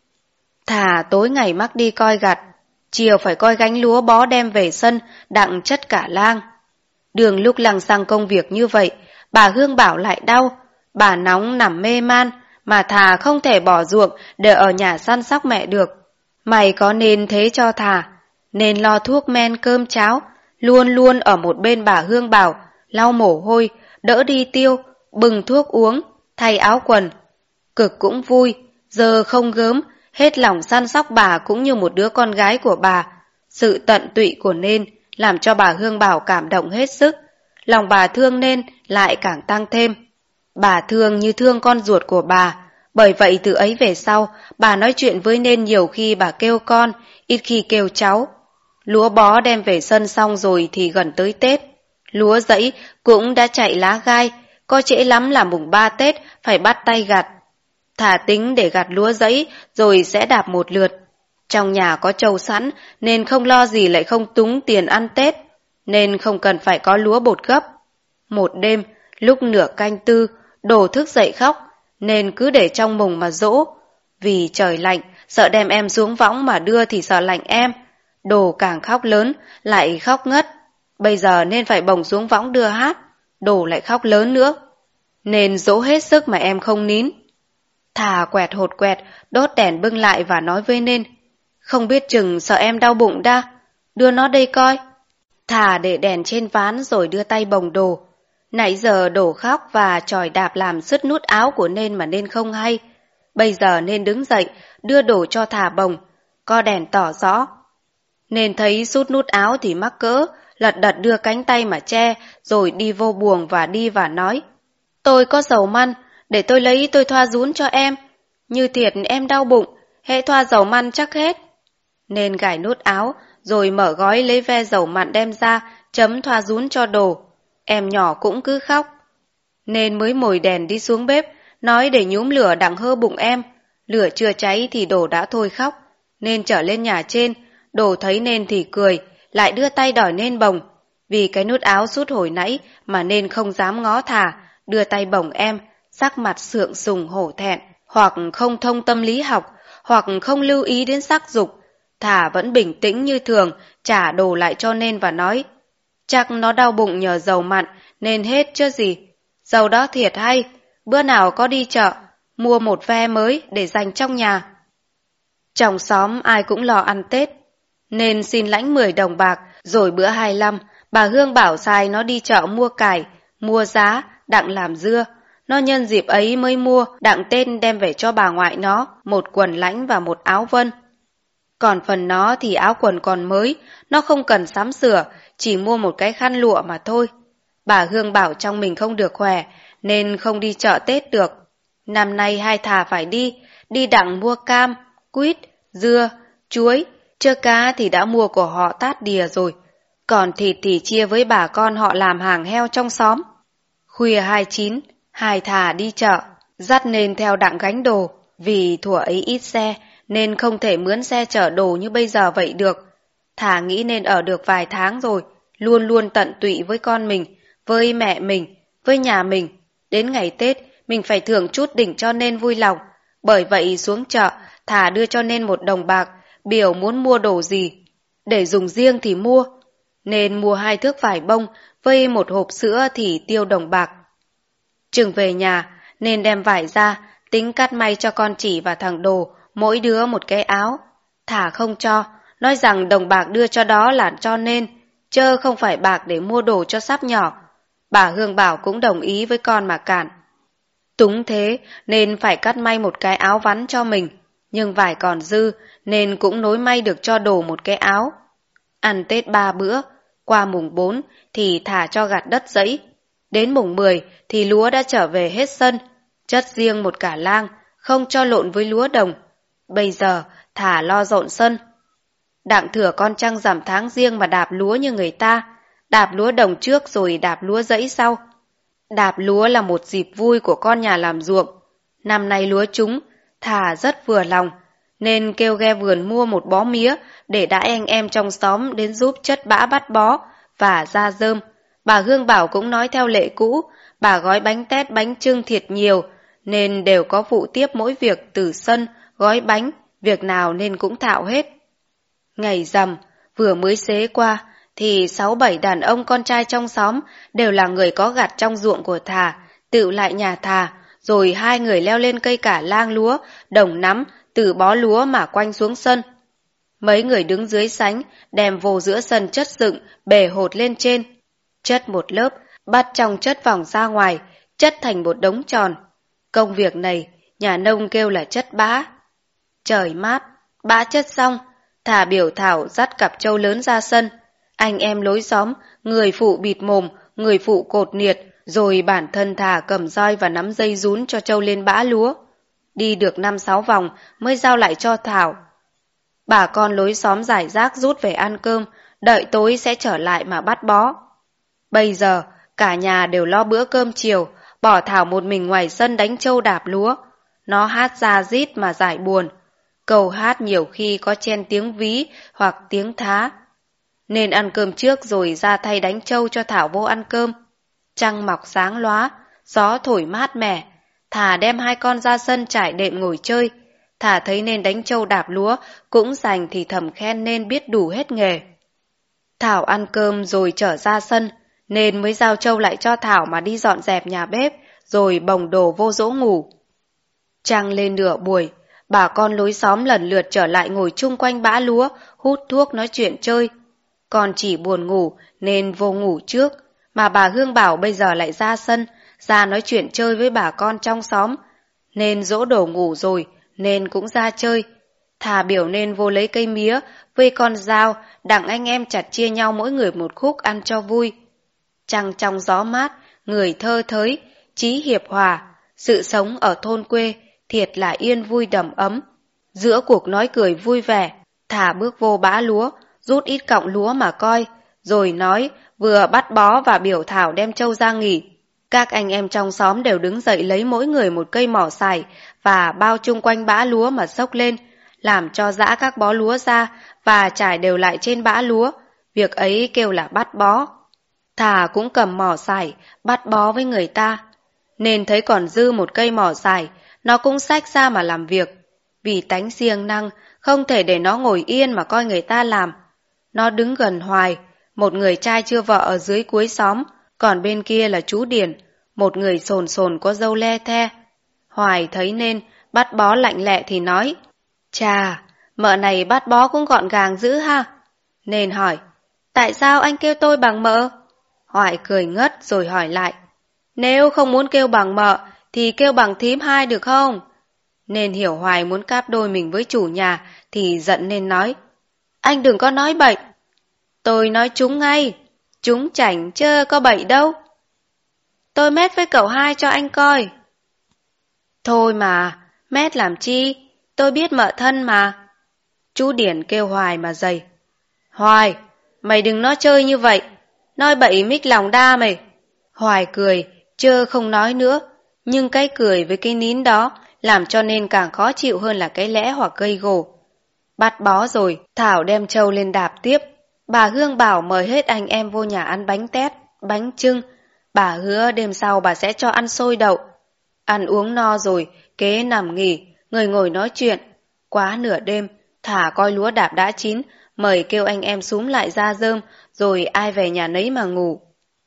Thà tối ngày mắc đi coi gặt, chiều phải coi gánh lúa bó đem về sân, đặng chất cả lang. Đường lúc lằng xăng công việc như vậy, bà Hương Bảo lại đau, bà nóng nằm mê man, mà Thà không thể bỏ ruộng để ở nhà săn sóc mẹ được. Mày có nên thế cho Thà, nên lo thuốc men cơm cháo, luôn luôn ở một bên bà Hương Bảo, lau mồ hôi, đỡ đi tiêu, bừng thuốc uống, thay áo quần. Cực cũng vui, giờ không gớm, hết lòng săn sóc bà cũng như một đứa con gái của bà. Sự tận tụy của Nên làm cho bà Hương Bảo cảm động hết sức. Lòng bà thương Nên lại càng tăng thêm. Bà thương như thương con ruột của bà. Bởi vậy từ ấy về sau, bà nói chuyện với Nên nhiều khi bà kêu con, ít khi kêu cháu. Lúa bó đem về sân xong rồi thì gần tới Tết. Lúa dẫy cũng đã chạy lá gai, có trễ lắm là mùng 3 Tết phải bắt tay gặt. Thà tính để gặt lúa dẫy rồi sẽ đạp một lượt. Trong nhà có trâu sẵn nên không lo gì lại không túng tiền ăn Tết, nên không cần phải có lúa bột gấp. Một đêm, lúc nửa canh tư, Đồ thức dậy khóc, nên cứ để trong mùng mà dỗ. Vì trời lạnh, sợ đem em xuống võng mà đưa thì sợ lạnh em. Đồ càng khóc lớn, lại khóc ngất. Bây giờ nên phải bồng xuống võng đưa hát, Đồ lại khóc lớn nữa. Nên dỗ hết sức mà em không nín. Thà quẹt hột quẹt, đốt đèn bưng lại và nói với Nên: Không biết chừng sợ em đau bụng đa, đưa nó đây coi. Thà để đèn trên ván rồi đưa tay bồng Đồ. Nãy giờ Đồ khóc và chòi đạp làm sứt nút áo của Nên mà Nên không hay. Bây giờ Nên đứng dậy, đưa Đồ cho Thà bồng, co đèn tỏ rõ. Nên thấy sút nút áo thì mắc cỡ, lật đật đưa cánh tay mà che, rồi đi vô buồng và đi và nói: Tôi có dầu măn, để tôi lấy tôi thoa rún cho em. Như thiệt em đau bụng, hễ thoa dầu măn chắc hết. Nên gài nút áo, rồi mở gói lấy ve dầu mặn đem ra, chấm thoa rún cho Đồ. Em nhỏ cũng cứ khóc. Nên mới mồi đèn đi xuống bếp, nói để nhúm lửa đặng hơ bụng em. Lửa chưa cháy thì Đồ đã thôi khóc. Nên trở lên nhà trên, Đồ thấy Nên thì cười, lại đưa tay đòi Nên bồng. Vì cái nút áo sút hồi nãy mà Nên không dám ngó Thà, đưa tay bồng em, sắc mặt sượng sùng hổ thẹn, hoặc không thông tâm lý học, hoặc không lưu ý đến sắc dục. Thà vẫn bình tĩnh như thường, trả Đồ lại cho Nên và nói: Chắc nó đau bụng nhờ dầu mặn nên hết chứ gì. Dầu đó thiệt hay, bữa nào có đi chợ, mua một ve mới để dành trong nhà. Trong xóm ai cũng lo ăn Tết, nên xin lãnh 10 đồng bạc, rồi bữa 25, bà Hương bảo sai nó đi chợ mua cải, mua giá, đặng làm dưa. Nó nhân dịp ấy mới mua, đặng tên đem về cho bà ngoại nó, một quần lãnh và một áo vân. Còn phần nó thì áo quần còn mới, nó không cần sắm sửa, chỉ mua một cái khăn lụa mà thôi. Bà Hương bảo trong mình không được khỏe, nên không đi chợ Tết được. Năm nay hai thà phải đi đặng mua cam, quýt, dưa, chuối, chơ cá thì đã mua của họ tát đìa rồi. Còn thịt thì chia với bà con họ làm hàng heo trong xóm. Khuya 29, hai thà đi chợ, dắt nên theo đặng gánh đồ, vì thuở ấy ít xe, nên không thể mướn xe chở đồ như bây giờ vậy được. Thà nghĩ nên ở được vài tháng rồi, luôn luôn tận tụy với con mình, với mẹ mình, với nhà mình. Đến ngày Tết, mình phải thưởng chút đỉnh cho nên vui lòng. Bởi vậy xuống chợ, Thà đưa cho nên 1 đồng bạc, biểu muốn mua đồ gì. Để dùng riêng thì mua, nên mua 2 thước vải bông, với 1 hộp sữa thì tiêu đồng bạc. Chừng về nhà, nên đem vải ra, tính cắt may cho con chỉ và thằng Đồ, mỗi đứa 1 cái áo. Thà không cho, nói rằng đồng bạc đưa cho đó là cho nên, chớ không phải bạc để mua đồ cho sắp nhỏ. Bà Hương bảo cũng đồng ý với con mà cản. Túng thế nên phải cắt may 1 cái áo vắn cho mình, nhưng vải còn dư nên cũng nối may được cho Đồ 1 cái áo. Ăn Tết 3 bữa, qua mùng 4 thì Thà cho gặt đất dẫy. Đến mùng 10 thì lúa đã trở về hết sân, chất riêng 1 cả lang, không cho lộn với lúa đồng. Bây giờ Thà lo dọn sân. Đặng thừa con trăng rằm tháng riêng mà đạp lúa như người ta, đạp lúa đồng trước rồi đạp lúa dẫy sau. Đạp lúa là một dịp vui của con nhà làm ruộng. Năm nay lúa trúng, Thà rất vừa lòng, nên kêu ghe vườn mua 1 bó mía để đãi anh em trong xóm đến giúp chất bã bắt bó và ra rơm. Bà Hương bảo cũng nói theo lệ cũ, bà gói bánh tét bánh chưng thiệt nhiều, nên đều có phụ tiếp mỗi việc từ sân, gói bánh, việc nào nên cũng thạo hết. Ngày rằm, vừa mới xế qua, thì 6-7 đàn ông con trai trong xóm đều là người có gặt trong ruộng của Thà, tựu lại nhà Thà, rồi 2 người leo lên cây cả lang lúa, đồng nắm, từ bó lúa mà quanh xuống sân. Mấy người đứng dưới sánh, đem vô giữa sân chất dựng, bề hột lên trên. Chất 1 lớp, bắt trong chất vòng ra ngoài, chất thành một đống tròn. Công việc này, nhà nông kêu là chất bã. Trời mát, bã chất xong, Thà biểu Thảo dắt cặp trâu lớn ra sân. Anh em lối xóm, người phụ bịt mồm, người phụ cột niệt, rồi bản thân Thà cầm roi và nắm dây rún cho trâu lên bã lúa. Đi được 5-6 vòng mới giao lại cho Thảo. Bà con lối xóm rải rác rút về ăn cơm, đợi tối sẽ trở lại mà bắt bó. Bây giờ, cả nhà đều lo bữa cơm chiều, bỏ Thảo một mình ngoài sân đánh trâu đạp lúa. Nó hát ra rít mà giải buồn. Câu hát nhiều khi có chen tiếng ví hoặc tiếng thá. Nên ăn cơm trước rồi ra thay đánh trâu cho Thảo vô ăn cơm. Trăng mọc sáng lóa, gió thổi mát mẻ. Thà đem 2 con ra sân trải đệm ngồi chơi. Thà thấy nên đánh trâu đạp lúa, cũng dành thì thầm khen nên biết đủ hết nghề. Thảo ăn cơm rồi trở ra sân, nên mới giao trâu lại cho Thảo mà đi dọn dẹp nhà bếp, rồi bồng đồ vô dỗ ngủ. Trăng lên nửa buổi, bà con lối xóm lần lượt trở lại ngồi chung quanh bã lúa, hút thuốc nói chuyện chơi. Con chỉ buồn ngủ nên vô ngủ trước, mà bà Hương bảo bây giờ lại ra sân, ra nói chuyện chơi với bà con trong xóm. Nên dỗ Đồ ngủ rồi, nên cũng ra chơi. Thà biểu nên vô lấy cây mía với con dao, đặng anh em chặt chia nhau mỗi người 1 khúc ăn cho vui. Trăng trong gió mát, người thơ thới, chí hiệp hòa, sự sống ở thôn quê thiệt là yên vui đầm ấm. Giữa cuộc nói cười vui vẻ, Thà bước vô bã lúa, rút ít cọng lúa mà coi, rồi nói vừa bắt bó và biểu Thảo đem trâu ra nghỉ. Các anh em trong xóm đều đứng dậy lấy mỗi người 1 cây mỏ xài và bao chung quanh bã lúa mà xốc lên, làm cho giã các bó lúa ra và trải đều lại trên bã lúa. Việc ấy kêu là bắt bó. Thà cũng cầm mỏ xài, bắt bó với người ta. Nên thấy còn dư 1 cây mỏ xài, nó cũng xách ra mà làm việc. Vì tánh siêng năng, không thể để nó ngồi yên mà coi người ta làm. Nó đứng gần Hoài, một người trai chưa vợ ở dưới cuối xóm, còn bên kia là chú Điền, một người sồn sồn có râu le the. Hoài thấy nên, bắt bó lạnh lẹ thì nói, chà, mợ này bắt bó cũng gọn gàng dữ ha. Nên hỏi, tại sao anh kêu tôi bằng mợ? Hoài cười ngất rồi hỏi lại, nếu không muốn kêu bằng mợ, thì kêu bằng thím hai được không? Nên Hiểu hoài muốn cáp đôi mình với chủ nhà thì giận nên nói: Anh đừng có nói bậy. Tôi nói trúng ngay, trúng chảnh chứ có bậy đâu. Tôi mét với cậu hai cho anh coi. Thôi mà, mét làm chi, tôi biết mợ thân mà. Chú Điển kêu Hoài mà dày. Hoài, mày đừng nói chơi như vậy, nói bậy mích lòng đa mày. Hoài cười, chơ không nói nữa, nhưng cái cười với cái nín đó làm cho nên càng khó chịu hơn là cái lẽ hoặc gây gổ. Bắt bó rồi, Thảo đem trâu lên đạp tiếp. Bà Hương bảo mời hết anh em vô nhà ăn bánh tét, bánh chưng. Bà hứa đêm sau bà sẽ cho ăn xôi đậu. Ăn uống no rồi, kế nằm nghỉ, người ngồi nói chuyện. Quá nửa đêm, Thả coi lúa đạp đã chín, mời kêu anh em xúm lại ra rơm, rồi ai về nhà nấy mà ngủ.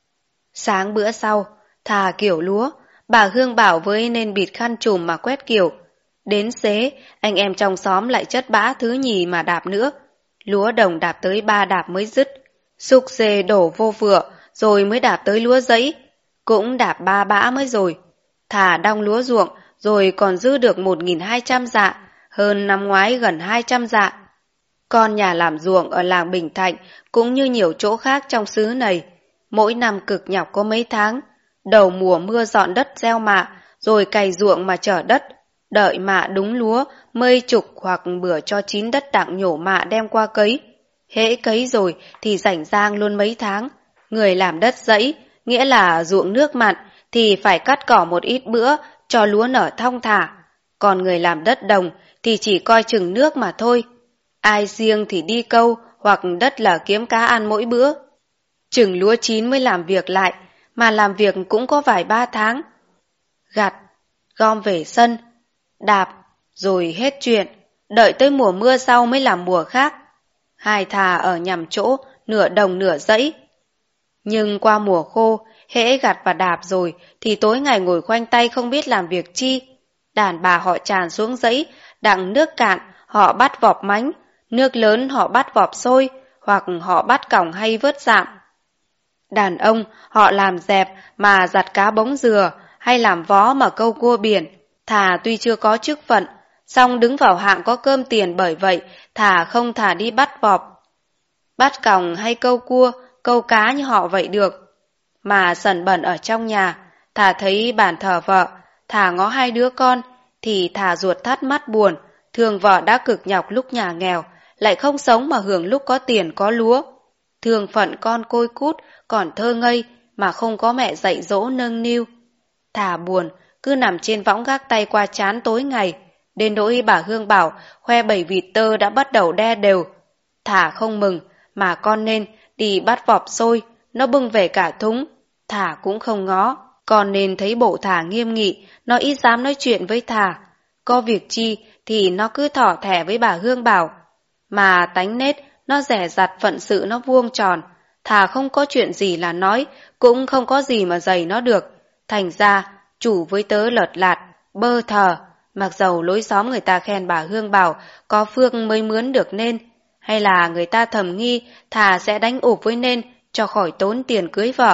Sáng bữa sau, Thả kiểu lúa, bà Hương bảo với nên bịt khăn trùm mà quét kiểu. Đến xế, anh em trong xóm lại chất bã thứ nhì mà đạp nữa. Lúa đồng đạp tới 3 đạp mới dứt. Súc dê đổ vô vựa, rồi mới đạp tới lúa giấy. Cũng đạp 3 bã mới rồi. Thả đong lúa ruộng, rồi còn dư được 1.200 dạ, hơn năm ngoái gần 200 dạ. Con nhà làm ruộng ở làng Bình Thạnh cũng như nhiều chỗ khác trong xứ này. Mỗi năm cực nhọc có mấy tháng. Đầu mùa mưa dọn đất gieo mạ, rồi cày ruộng mà chở đất. Đợi mạ đúng lúa, mây trục hoặc bữa cho chín đất đặng nhổ mạ đem qua cấy. Hễ cấy rồi thì rảnh rang luôn mấy tháng. Người làm đất dãy, nghĩa là ruộng nước mặn, thì phải cắt cỏ một ít bữa cho lúa nở thong thả. Còn người làm đất đồng thì chỉ coi chừng nước mà thôi. Ai riêng thì đi câu hoặc đất là kiếm cá ăn mỗi bữa. Chừng lúa chín mới làm việc lại, mà làm việc cũng có vài 3 tháng. Gặt, gom về sân, đạp, rồi hết chuyện, đợi tới mùa mưa sau mới làm mùa khác. Hai thà ở nhằm chỗ, nửa đồng nửa dãy. Nhưng qua mùa khô, hễ gặt và đạp rồi, thì tối ngày ngồi khoanh tay không biết làm việc chi. Đàn bà họ tràn xuống dãy, đặng nước cạn, họ bắt vọp mánh, nước lớn họ bắt vọp xôi, hoặc họ bắt còng hay vớt dạm. Đàn ông họ làm dẹp mà giặt cá bống dừa, hay làm vó mà câu cua biển. Thà tuy chưa có chức phận, song đứng vào hạng có cơm tiền, bởi vậy thà không thà đi bắt vọp, bắt còng hay câu cua, câu cá như họ vậy được. Mà sần bẩn ở trong nhà, thà thấy bàn thờ vợ, thà ngó hai đứa con, thì thà ruột thắt mắt buồn, thương vợ đã cực nhọc lúc nhà nghèo, lại không sống mà hưởng lúc có tiền có lúa. Thương phận con côi cút, còn thơ ngây, mà không có mẹ dạy dỗ nâng niu. Thà buồn, cứ nằm trên võng gác tay qua trán tối ngày, đến nỗi bà Hương bảo khoe 7 vịt tơ đã bắt đầu đe đều. Thà không mừng, mà con nên đi bắt vọp xôi, nó bưng về cả thúng, Thà cũng không ngó. Con nên thấy bộ Thà nghiêm nghị, nó ít dám nói chuyện với Thà. Có việc chi thì nó cứ thỏ thẻ với bà Hương bảo. Mà tánh nết, nó dè dặt phận sự nó vuông tròn. Thà không có chuyện gì là nói, cũng không có gì mà dày nó được. Thành ra, chủ với tớ lợt lạt, bơ thờ. Mặc dầu lối xóm người ta khen bà Hương bảo có phước mới mướn được nên, hay là người ta thầm nghi Thà sẽ đánh ụp với nên cho khỏi tốn tiền cưới vợ.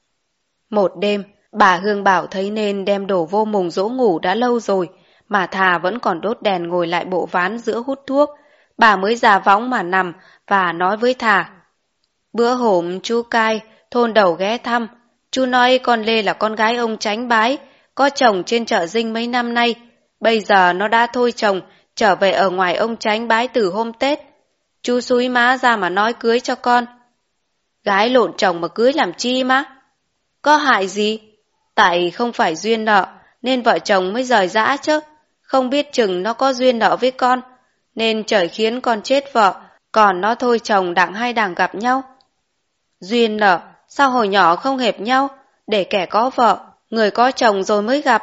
Một đêm, bà Hương bảo thấy nên đem đổ vô mùng dỗ ngủ đã lâu rồi, mà Thà vẫn còn đốt đèn ngồi lại bộ ván giữa hút thuốc. Bà mới ra võng mà nằm và nói với Thà. Bữa hổm chú Cai, thôn đầu ghé thăm, chú nói con Lê là con gái ông Chánh Bái, có chồng trên chợ Dinh mấy năm nay. Bây giờ nó đã thôi chồng, trở về ở ngoài ông Chánh Bái từ hôm Tết. Chú xúi má ra mà nói cưới cho con. Gái lộn chồng mà cưới làm chi má? Có hại gì? Tại không phải duyên nợ, nên vợ chồng mới rời rã chứ. Không biết chừng nó có duyên nợ với con, nên trời khiến con chết vợ, còn nó thôi chồng đặng hai đảng gặp nhau. Duyên nợ, sao hồi nhỏ không hẹp nhau, để kẻ có vợ, người có chồng rồi mới gặp.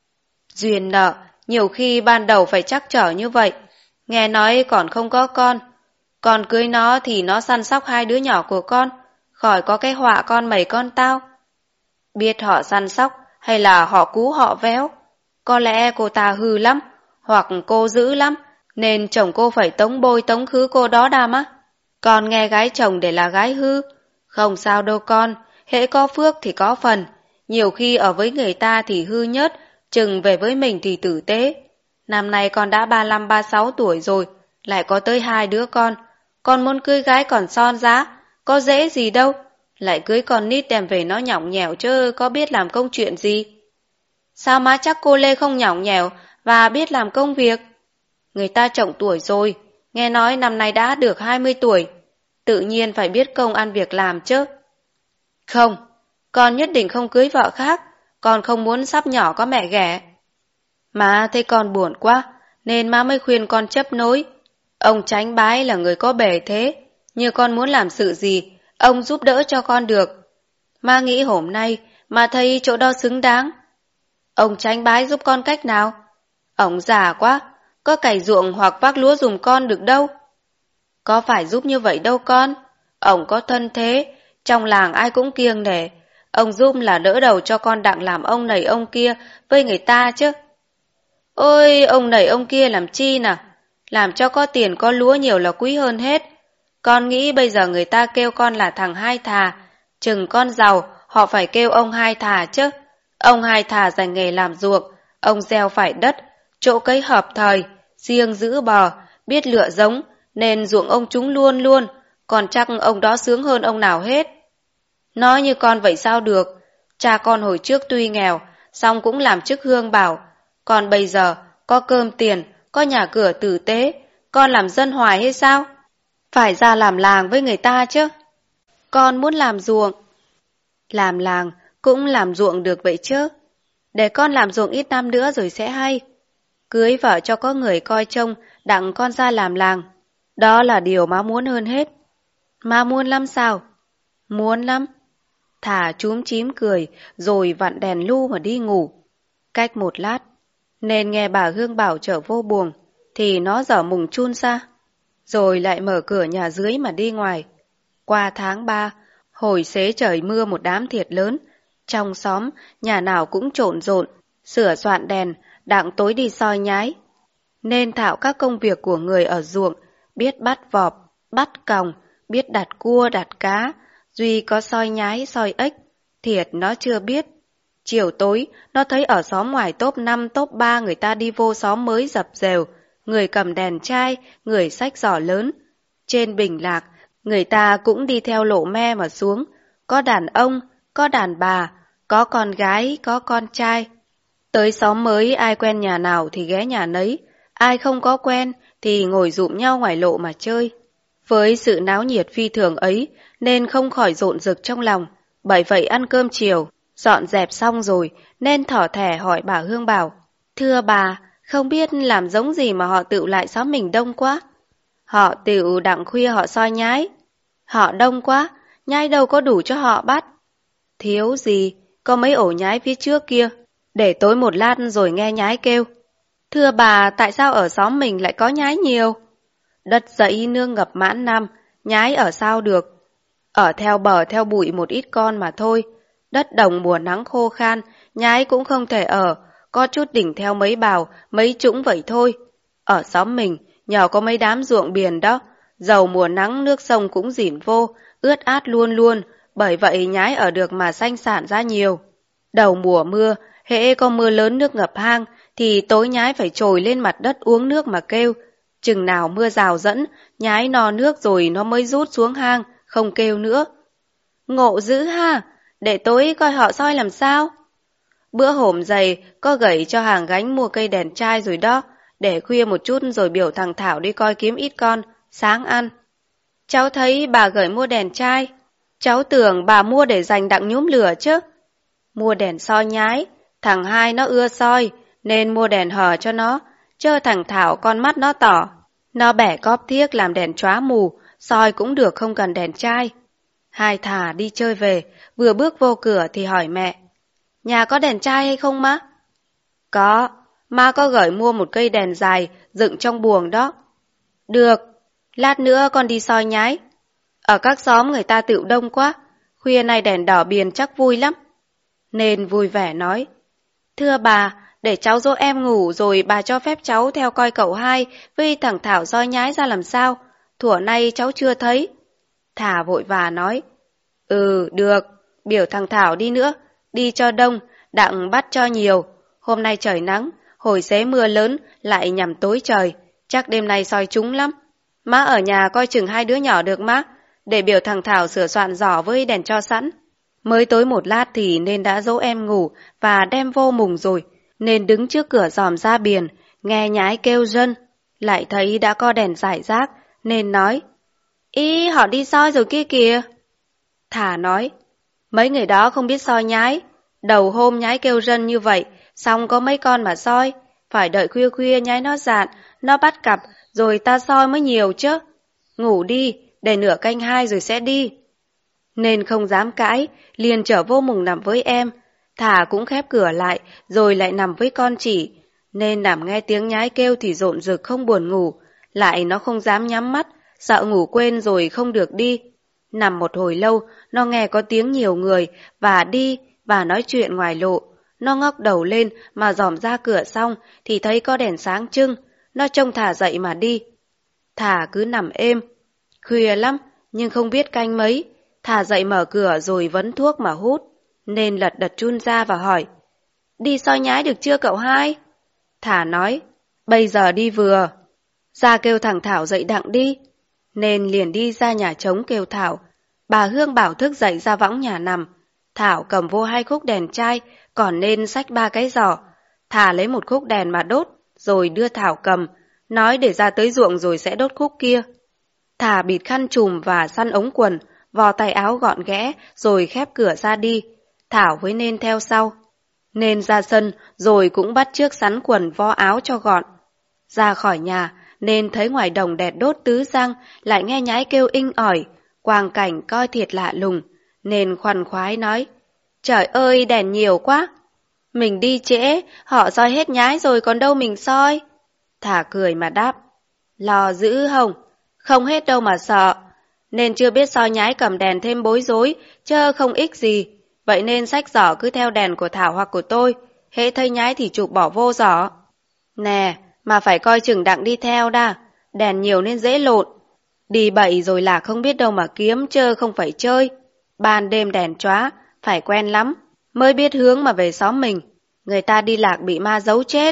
Duyên nợ, nhiều khi ban đầu phải trắc trở như vậy. Nghe nói còn không có con cưới nó thì nó săn sóc hai đứa nhỏ của con, khỏi có cái họa con mày con tao. Biết họ săn sóc hay là họ cú họ véo? Có lẽ cô ta hư lắm, hoặc cô dữ lắm, nên chồng cô phải tống bôi tống khứ cô đó đam á. Con nghe gái chồng để là gái hư. Không sao đâu con, hễ có phước thì có phần. Nhiều khi ở với người ta thì hư nhớt, chừng về với mình thì tử tế. Năm nay con đã 35-36 tuổi rồi, lại có tới 2 đứa con muốn cưới gái còn son giá, có dễ gì đâu, lại cưới con nít đem về nó nhõng nhẽo chứ có biết làm công chuyện gì. Sao má chắc cô Lê không nhõng nhẽo và biết làm công việc? Người ta trộng tuổi rồi, nghe nói năm nay đã được 20 tuổi, tự nhiên phải biết công ăn việc làm chứ. Không, con nhất định không cưới vợ khác, con không muốn sắp nhỏ có mẹ ghẻ. Má thấy con buồn quá, nên má mới khuyên con chấp nối. Ông Chánh Bái là người có bề thế, như con muốn làm sự gì, ông giúp đỡ cho con được. Má nghĩ hôm nay, má thấy chỗ đó xứng đáng. Ông Chánh Bái giúp con cách nào? Ông già quá, có cày ruộng hoặc vác lúa dùm con được đâu. Có phải giúp như vậy đâu con. Ông có thân thế, trong làng ai cũng kiêng nể. Ông giúp là đỡ đầu cho con đặng làm ông này ông kia với người ta chứ. Ôi, ông này ông kia làm chi nào? Làm cho có tiền có lúa nhiều là quý hơn hết. Con nghĩ bây giờ người ta kêu con là thằng Hai Thà. Chừng con giàu, họ phải kêu ông Hai Thà chứ. Ông Hai Thà dành nghề làm ruộng, ông gieo phải đất, chỗ cấy hợp thời, riêng giữ bò, biết lựa giống, nên ruộng ông chúng luôn luôn, còn chắc ông đó sướng hơn ông nào hết. Nói như con vậy sao được, cha con hồi trước tuy nghèo, song cũng làm chức hương bảo, còn bây giờ có cơm tiền, có nhà cửa tử tế, con làm dân hoài hay sao? Phải ra làm làng với người ta chứ. Con muốn làm ruộng. Làm làng cũng làm ruộng được vậy chứ. Để con làm ruộng ít năm nữa rồi sẽ hay. Cưới vợ cho có người coi trông, đặng con ra làm làng. Đó là điều má muốn hơn hết. Má muốn lắm sao? Muốn lắm. Thà chúm chím cười, rồi vặn đèn lu mà đi ngủ. Cách một lát, nên nghe bà Hương bảo trở vô buồng, thì nó dở mùng chun ra. Rồi lại mở cửa nhà dưới mà đi ngoài. Qua tháng 3, hồi xế trời mưa một đám thiệt lớn. Trong xóm, nhà nào cũng trộn rộn, sửa soạn đèn, đặng tối đi soi nhái. Nên thạo các công việc của người ở ruộng, biết bắt vọp, bắt còng, biết đặt cua đặt cá, duy có soi nhái soi ếch, thiệt nó chưa biết. Chiều tối, nó thấy ở xóm ngoài top 5, top 3 người ta đi vô xóm mới dập dèo, người cầm đèn chai, người xách giỏ lớn. Trên bình lạc, người ta cũng đi theo lộ me mà xuống, có đàn ông, có đàn bà, có con gái, có con trai. Tới xóm mới ai quen nhà nào thì ghé nhà nấy, ai không có quen thì ngồi rụm nhau ngoài lộ mà chơi. Với sự náo nhiệt phi thường ấy nên không khỏi rộn rực trong lòng, bởi vậy ăn cơm chiều, dọn dẹp xong rồi nên thỏ thẻ hỏi bà Hương bảo, thưa bà, không biết làm giống gì mà họ tựu lại xóm mình đông quá. Họ tựu đặng khuya họ soi nhái. Họ đông quá, nhái đâu có đủ cho họ bắt. Thiếu gì, có mấy ổ nhái phía trước kia, để tối một lát rồi nghe nhái kêu. Thưa bà, tại sao ở xóm mình lại có nhái nhiều? Đất dãy nương ngập mãn năm, nhái ở sao được. Ở theo bờ theo bụi một ít con mà thôi. Đất đồng mùa nắng khô khan, nhái cũng không thể ở, có chút đỉnh theo mấy bào, mấy trũng vậy thôi. Ở xóm mình, nhờ có mấy đám ruộng biển đó, dầu mùa nắng nước sông cũng dỉn vô, ướt át luôn luôn, bởi vậy nhái ở được mà sanh sản ra nhiều. Đầu mùa mưa, hễ có mưa lớn nước ngập hang, thì tối nhái phải trồi lên mặt đất uống nước mà kêu. Chừng nào mưa rào dẫn, nhái no nước rồi nó mới rút xuống hang, không kêu nữa. Ngộ dữ ha, để tối coi họ soi làm sao. Bữa hổm dày, có gửi cho hàng gánh mua cây đèn chai rồi đó, để khuya một chút rồi biểu thằng Thảo đi coi kiếm ít con, sáng ăn. Cháu thấy bà gửi mua đèn chai, cháu tưởng bà mua để dành đặng nhúm lửa chứ. Mua đèn soi nhái, thằng Hai nó ưa soi, nên mua đèn hờ cho nó, chớ thằng Thảo con mắt nó tỏ. Nó bẻ cóp thiếc làm đèn chóa mù, soi cũng được không cần đèn chai. Hai Thà đi chơi về, vừa bước vô cửa thì hỏi mẹ, nhà có đèn chai hay không má? Có, má có gửi mua một cây đèn dài dựng trong buồng đó. Được, lát nữa con đi soi nhái. Ở các xóm người ta tựu đông quá, khuya nay đèn đỏ biền chắc vui lắm. Nên vui vẻ nói, thưa bà, để cháu dỗ em ngủ rồi bà cho phép cháu theo coi cậu Hai với thằng Thảo soi nhái ra làm sao, thuở nay cháu chưa thấy. Thà vội vã nói, được, biểu thằng Thảo đi nữa, đi cho đông, đặng bắt cho nhiều. Hôm nay trời nắng, hồi xế mưa lớn lại nhằm tối trời, chắc đêm nay soi trúng lắm. Má ở nhà coi chừng hai đứa nhỏ được má, để biểu thằng Thảo sửa soạn giỏ với đèn cho sẵn. Mới tối một lát thì nên đã dỗ em ngủ và đem vô mùng rồi, nên đứng trước cửa dòm ra biển, nghe nhái kêu rân. Lại thấy đã có đèn rải rác, nên nói, ý họ đi soi rồi kia kìa. Thả nói, mấy người đó không biết soi nhái, đầu hôm nhái kêu rân như vậy, xong có mấy con mà soi, phải đợi khuya khuya nhái nó dạn, nó bắt cặp, rồi ta soi mới nhiều chứ. Ngủ đi, để nửa canh 2 rồi sẽ đi. Nên không dám cãi, liền trở vô mùng nằm với em. Thả cũng khép cửa lại, rồi lại nằm với con chỉ. Nên nằm nghe tiếng nhái kêu thì rộn rực không buồn ngủ, lại nó không dám nhắm mắt, sợ ngủ quên rồi không được đi. Nằm một hồi lâu, nó nghe có tiếng nhiều người, và đi, và nói chuyện ngoài lộ. Nó ngóc đầu lên mà dòm ra cửa xong, thì thấy có đèn sáng trưng. Nó trông Thả dậy mà đi. Thả cứ nằm êm. Khuya lắm, nhưng không biết canh mấy. Thả dậy mở cửa rồi vấn thuốc mà hút. Nên lật đật chun ra và hỏi, đi soi nhái được chưa cậu hai? Thả nói, bây giờ đi vừa. Ra kêu thằng Thảo dậy đặng đi. Nên liền đi ra nhà trống kêu Thảo. Bà Hương bảo thức dậy ra võng nhà nằm. Thảo cầm vô 2 khúc đèn chai, còn nên xách 3 cái giỏ. Thả lấy một khúc đèn mà đốt, rồi đưa Thảo cầm, nói để ra tới ruộng rồi sẽ đốt khúc kia. Thả bịt khăn trùm và săn ống quần, vò tay áo gọn ghẽ, rồi khép cửa ra đi. Thảo với Nên theo sau. Nên ra sân, rồi cũng bắt chước sắn quần vo áo cho gọn. Ra khỏi nhà, Nên thấy ngoài đồng đèn đốt tứ răng, lại nghe nhái kêu inh ỏi, quang cảnh coi thiệt lạ lùng. Nên khoăn khoái nói, trời ơi đèn nhiều quá. Mình đi trễ, họ soi hết nhái rồi còn đâu mình soi. Thả cười mà đáp, lo dữ hông, không hết đâu mà sợ. Nên chưa biết soi nhái cầm đèn thêm bối rối, chớ không ích gì. Vậy nên xách giỏ cứ theo đèn của Thảo hoặc của tôi, hễ thấy nhái thì chụp bỏ vô giỏ. Nè, mà phải coi chừng đặng đi theo đa, đèn nhiều nên dễ lộn. Đi bậy rồi là không biết đâu mà kiếm, chớ không phải chơi. Ban đêm đèn chóa, phải quen lắm, mới biết hướng mà về xóm mình. Người ta đi lạc bị ma giấu chết.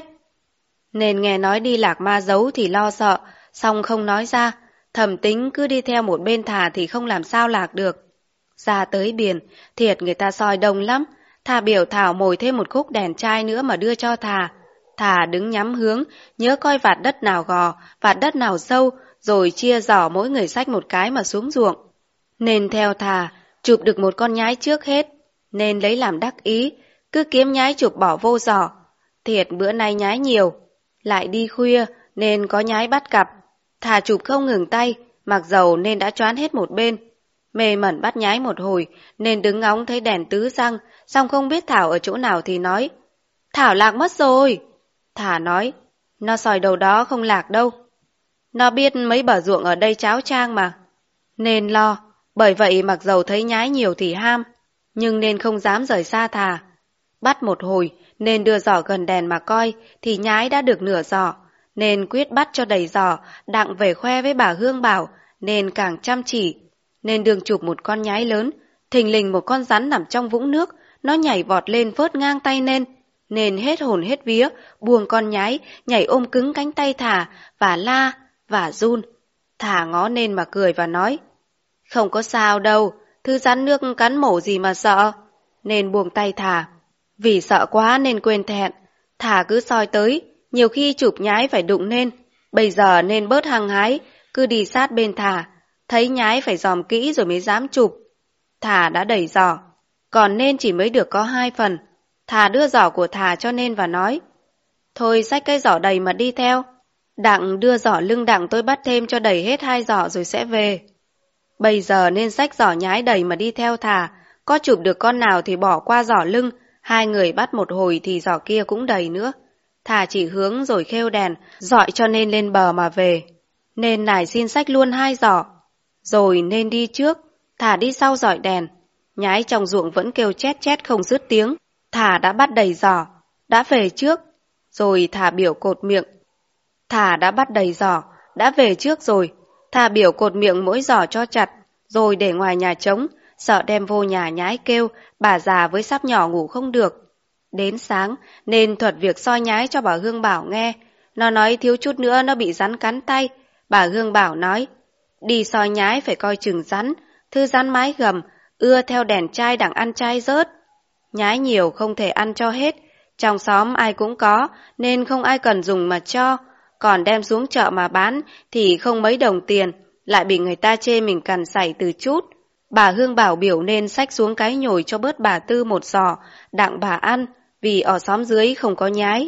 Nên nghe nói đi lạc ma giấu thì lo sợ, xong không nói ra, thầm tính cứ đi theo một bên Thả thì không làm sao lạc được. Ra tới biển, thiệt người ta soi đông lắm. Thả biểu Thảo mồi thêm một khúc đèn chai nữa mà đưa cho Thả. Thả đứng nhắm hướng, nhớ coi vạt đất nào gò, vạt đất nào sâu, rồi chia giỏ mỗi người xách một cái mà xuống ruộng. Nên theo Thả, chụp được một con nhái trước hết. Nên lấy làm đắc ý, cứ kiếm nhái chụp bỏ vô giỏ. Thiệt bữa nay nhái nhiều. Lại đi khuya, nên có nhái bắt cặp. Thả chụp không ngừng tay, mặc dầu nên đã choán hết một bên. Mê mẩn bắt nhái một hồi, nên đứng ngóng thấy đèn tứ răng, xong không biết Thảo ở chỗ nào thì nói, Thảo lạc mất rồi. Thả nói, nó soi đầu đó không lạc đâu. Nó biết mấy bờ ruộng ở đây cháo trang mà. Nên lo, bởi vậy mặc dầu thấy nhái nhiều thì ham, nhưng nên không dám rời xa Thả. Bắt một hồi, nên đưa giỏ gần đèn mà coi, thì nhái đã được nửa giỏ. Nên quyết bắt cho đầy giỏ, đặng về khoe với bà Hương bảo, nên càng chăm chỉ. Nên đường chụp một con nhái lớn, thình lình một con rắn nằm trong vũng nước, nó nhảy vọt lên phớt ngang tay nên hết hồn hết vía, buông con nhái, nhảy ôm cứng cánh tay Thả, và la, và run. Thả ngó Nên mà cười và nói, không có sao đâu, thứ rắn nước cắn mổ gì mà sợ. Nên buông tay Thả. Vì sợ quá nên quên thẹn, Thả cứ soi tới, nhiều khi chụp nhái phải đụng Nên. Bây giờ Nên bớt hăng hái, cứ đi sát bên Thả, thấy nhái phải dòm kỹ rồi mới dám chụp. Thả đã đẩy giỏ, còn Nên chỉ mới được có 2 phần. Thả đưa giỏ của Thả cho Nên và nói, thôi xách cái giỏ đầy mà đi theo. Đặng đưa giỏ lưng đặng tôi bắt thêm cho đầy hết 2 giỏ rồi sẽ về. Bây giờ Nên xách giỏ nhái đầy mà đi theo Thả, có chụp được con nào thì bỏ qua giỏ lưng, 2 người bắt một hồi thì giỏ kia cũng đầy nữa. Thả chỉ hướng rồi khêu đèn, dọi cho Nên lên bờ mà về. Nên nài xin xách luôn 2 giỏ. Rồi Nên đi trước, Thả đi sau dọi đèn. Nhái trong ruộng vẫn kêu chét chét không dứt tiếng. Thả đã bắt đầy giỏ, đã về trước. Rồi Thả biểu cột miệng. Thả đã bắt đầy giỏ, đã về trước rồi. Thả biểu cột miệng mỗi giỏ cho chặt, rồi để ngoài nhà trống, sợ đem vô nhà nhái kêu, bà già với sắp nhỏ ngủ không được. Đến sáng nên thuật việc soi nhái cho bà Hương Bảo nghe. Nó nói thiếu chút nữa nó bị rắn cắn tay. Bà Hương Bảo nói, đi soi nhái phải coi chừng rắn, thư rắn mái gầm, ưa theo đèn chai đặng ăn chai rớt. Nhái nhiều không thể ăn cho hết, trong xóm ai cũng có nên không ai cần dùng mà cho, còn đem xuống chợ mà bán thì không mấy đồng tiền, lại bị người ta chê mình cằn sảy từ chút. Bà Hương Bảo biểu nên xách xuống cái nhồi cho bớt bà Tư một giò, đặng bà ăn, vì ở xóm dưới không có nhái.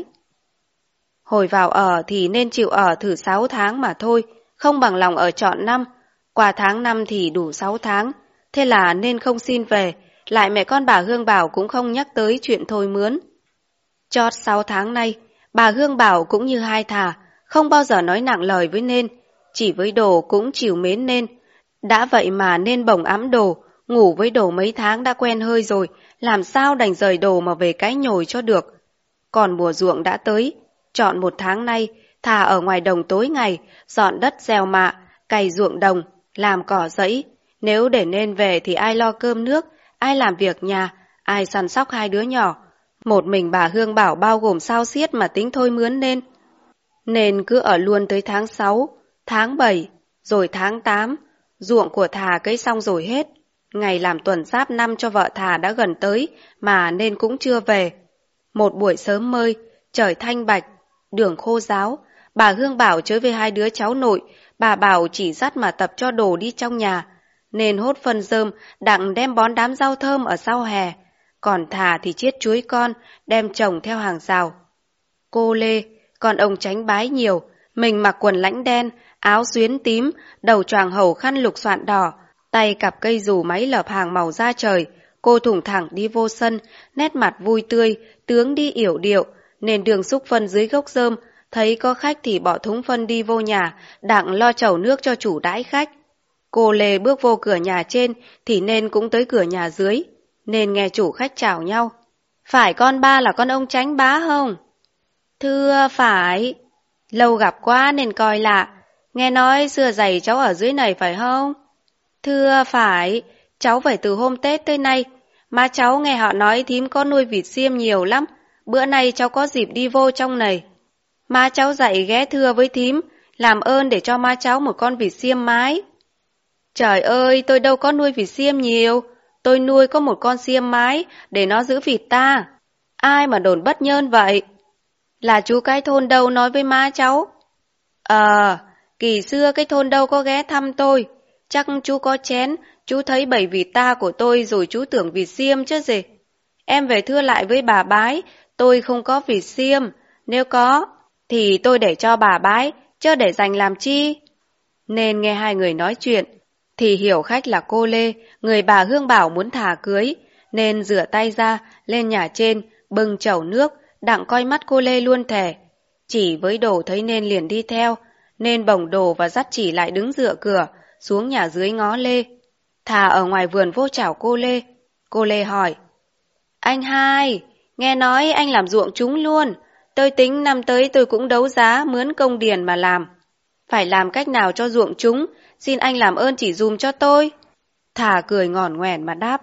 Hồi vào ở thì nên chịu ở thử 6 tháng mà thôi, không bằng lòng ở trọn năm. Qua tháng 5 thì đủ 6 tháng, thế là nên không xin về, lại mẹ con bà Hương Bảo cũng không nhắc tới chuyện thôi mướn. Chót 6 tháng nay, bà Hương Bảo cũng như hai thà, không bao giờ nói nặng lời với nên, chỉ với Đồ cũng chịu mến nên. Đã vậy mà nên bồng ẵm Đồ, ngủ với Đồ mấy tháng đã quen hơi rồi, làm sao đành rời Đồ mà về cái nhồi cho được. Còn mùa ruộng đã tới, trọn 1 tháng nay, thà ở ngoài đồng tối ngày, dọn đất gieo mạ, cày ruộng đồng, làm cỏ rẫy. Nếu để nên về thì ai lo cơm nước, ai làm việc nhà, ai săn sóc hai đứa nhỏ. Một mình bà Hương Bảo bao gồm sao xiết mà tính thôi mướn nên. Nên cứ ở luôn tới tháng 6, tháng 7, rồi tháng 8, ruộng của thà cấy xong rồi hết. Ngày làm tuần giáp năm cho vợ thà đã gần tới mà nên cũng chưa về. Một buổi sớm mơi, trời thanh bạch, đường khô ráo, bà Hương Bảo chơi với hai đứa cháu nội, bà bảo chỉ dắt mà tập cho Đồ đi trong nhà, nên hốt phân rơm đặng đem bón đám rau thơm ở sau hè, còn thà thì chiết chuối con, đem trồng theo hàng rào. Cô Lê, con ông Chánh bái nhiều, mình mặc quần lãnh đen, áo xuyến tím, đầu choàng hầu khăn lục xoạn đỏ, tay cặp cây dù máy lợp hàng màu da trời. Cô thủng thẳng đi vô sân, nét mặt vui tươi, tướng đi yểu điệu, nên đường xúc phân dưới gốc rơm, thấy có khách thì bỏ thúng phân đi vô nhà, đặng lo chầu nước cho chủ đãi khách. Cô Lê bước vô cửa nhà trên thì nên cũng tới cửa nhà dưới, nên nghe chủ khách chào nhau. Phải con ba là con ông Chánh bá không? Thưa phải. Lâu gặp quá nên coi lạ. Nghe nói xưa giày cháu ở dưới này phải không? Thưa phải, cháu phải từ hôm Tết tới nay. Má cháu nghe họ nói thím có nuôi vịt xiêm nhiều lắm. Bữa nay cháu có dịp đi vô trong này. Má cháu dạy ghé thưa với thím, làm ơn để cho má cháu một con vịt xiêm mái. Trời ơi, tôi đâu có nuôi vịt xiêm nhiều. Tôi nuôi có một con xiêm mái để nó giữ vịt ta. Ai mà đồn bất nhơn vậy? Là chú cái thôn đâu nói với má cháu? Kỳ xưa cái thôn đâu có ghé thăm tôi. Chắc chú có chén, chú thấy bầy vịt ta của tôi rồi chú tưởng vịt xiêm chứ gì. Em về thưa lại với bà bái, tôi không có vịt xiêm. Nếu có, thì tôi để cho bà bái, chứ để dành làm chi. Nên nghe hai người nói chuyện, thì hiểu khách là cô Lê, người bà Hương Bảo muốn thả cưới, nên rửa tay ra, lên nhà trên, bưng chậu nước, đặng coi mắt cô Lê luôn thề. Chỉ với Đồ thấy nên liền đi theo, nên bồng Đồ và dắt chỉ lại đứng dựa cửa, xuống nhà dưới ngó Lê. Thà ở ngoài vườn vô chào cô Lê. Cô Lê hỏi, anh hai, nghe nói anh làm ruộng chúng luôn, tôi tính năm tới tôi cũng đấu giá mướn công điền mà làm. Phải làm cách nào cho ruộng chúng, xin anh làm ơn chỉ dùm cho tôi. Thà cười ngòn ngoèn mà đáp,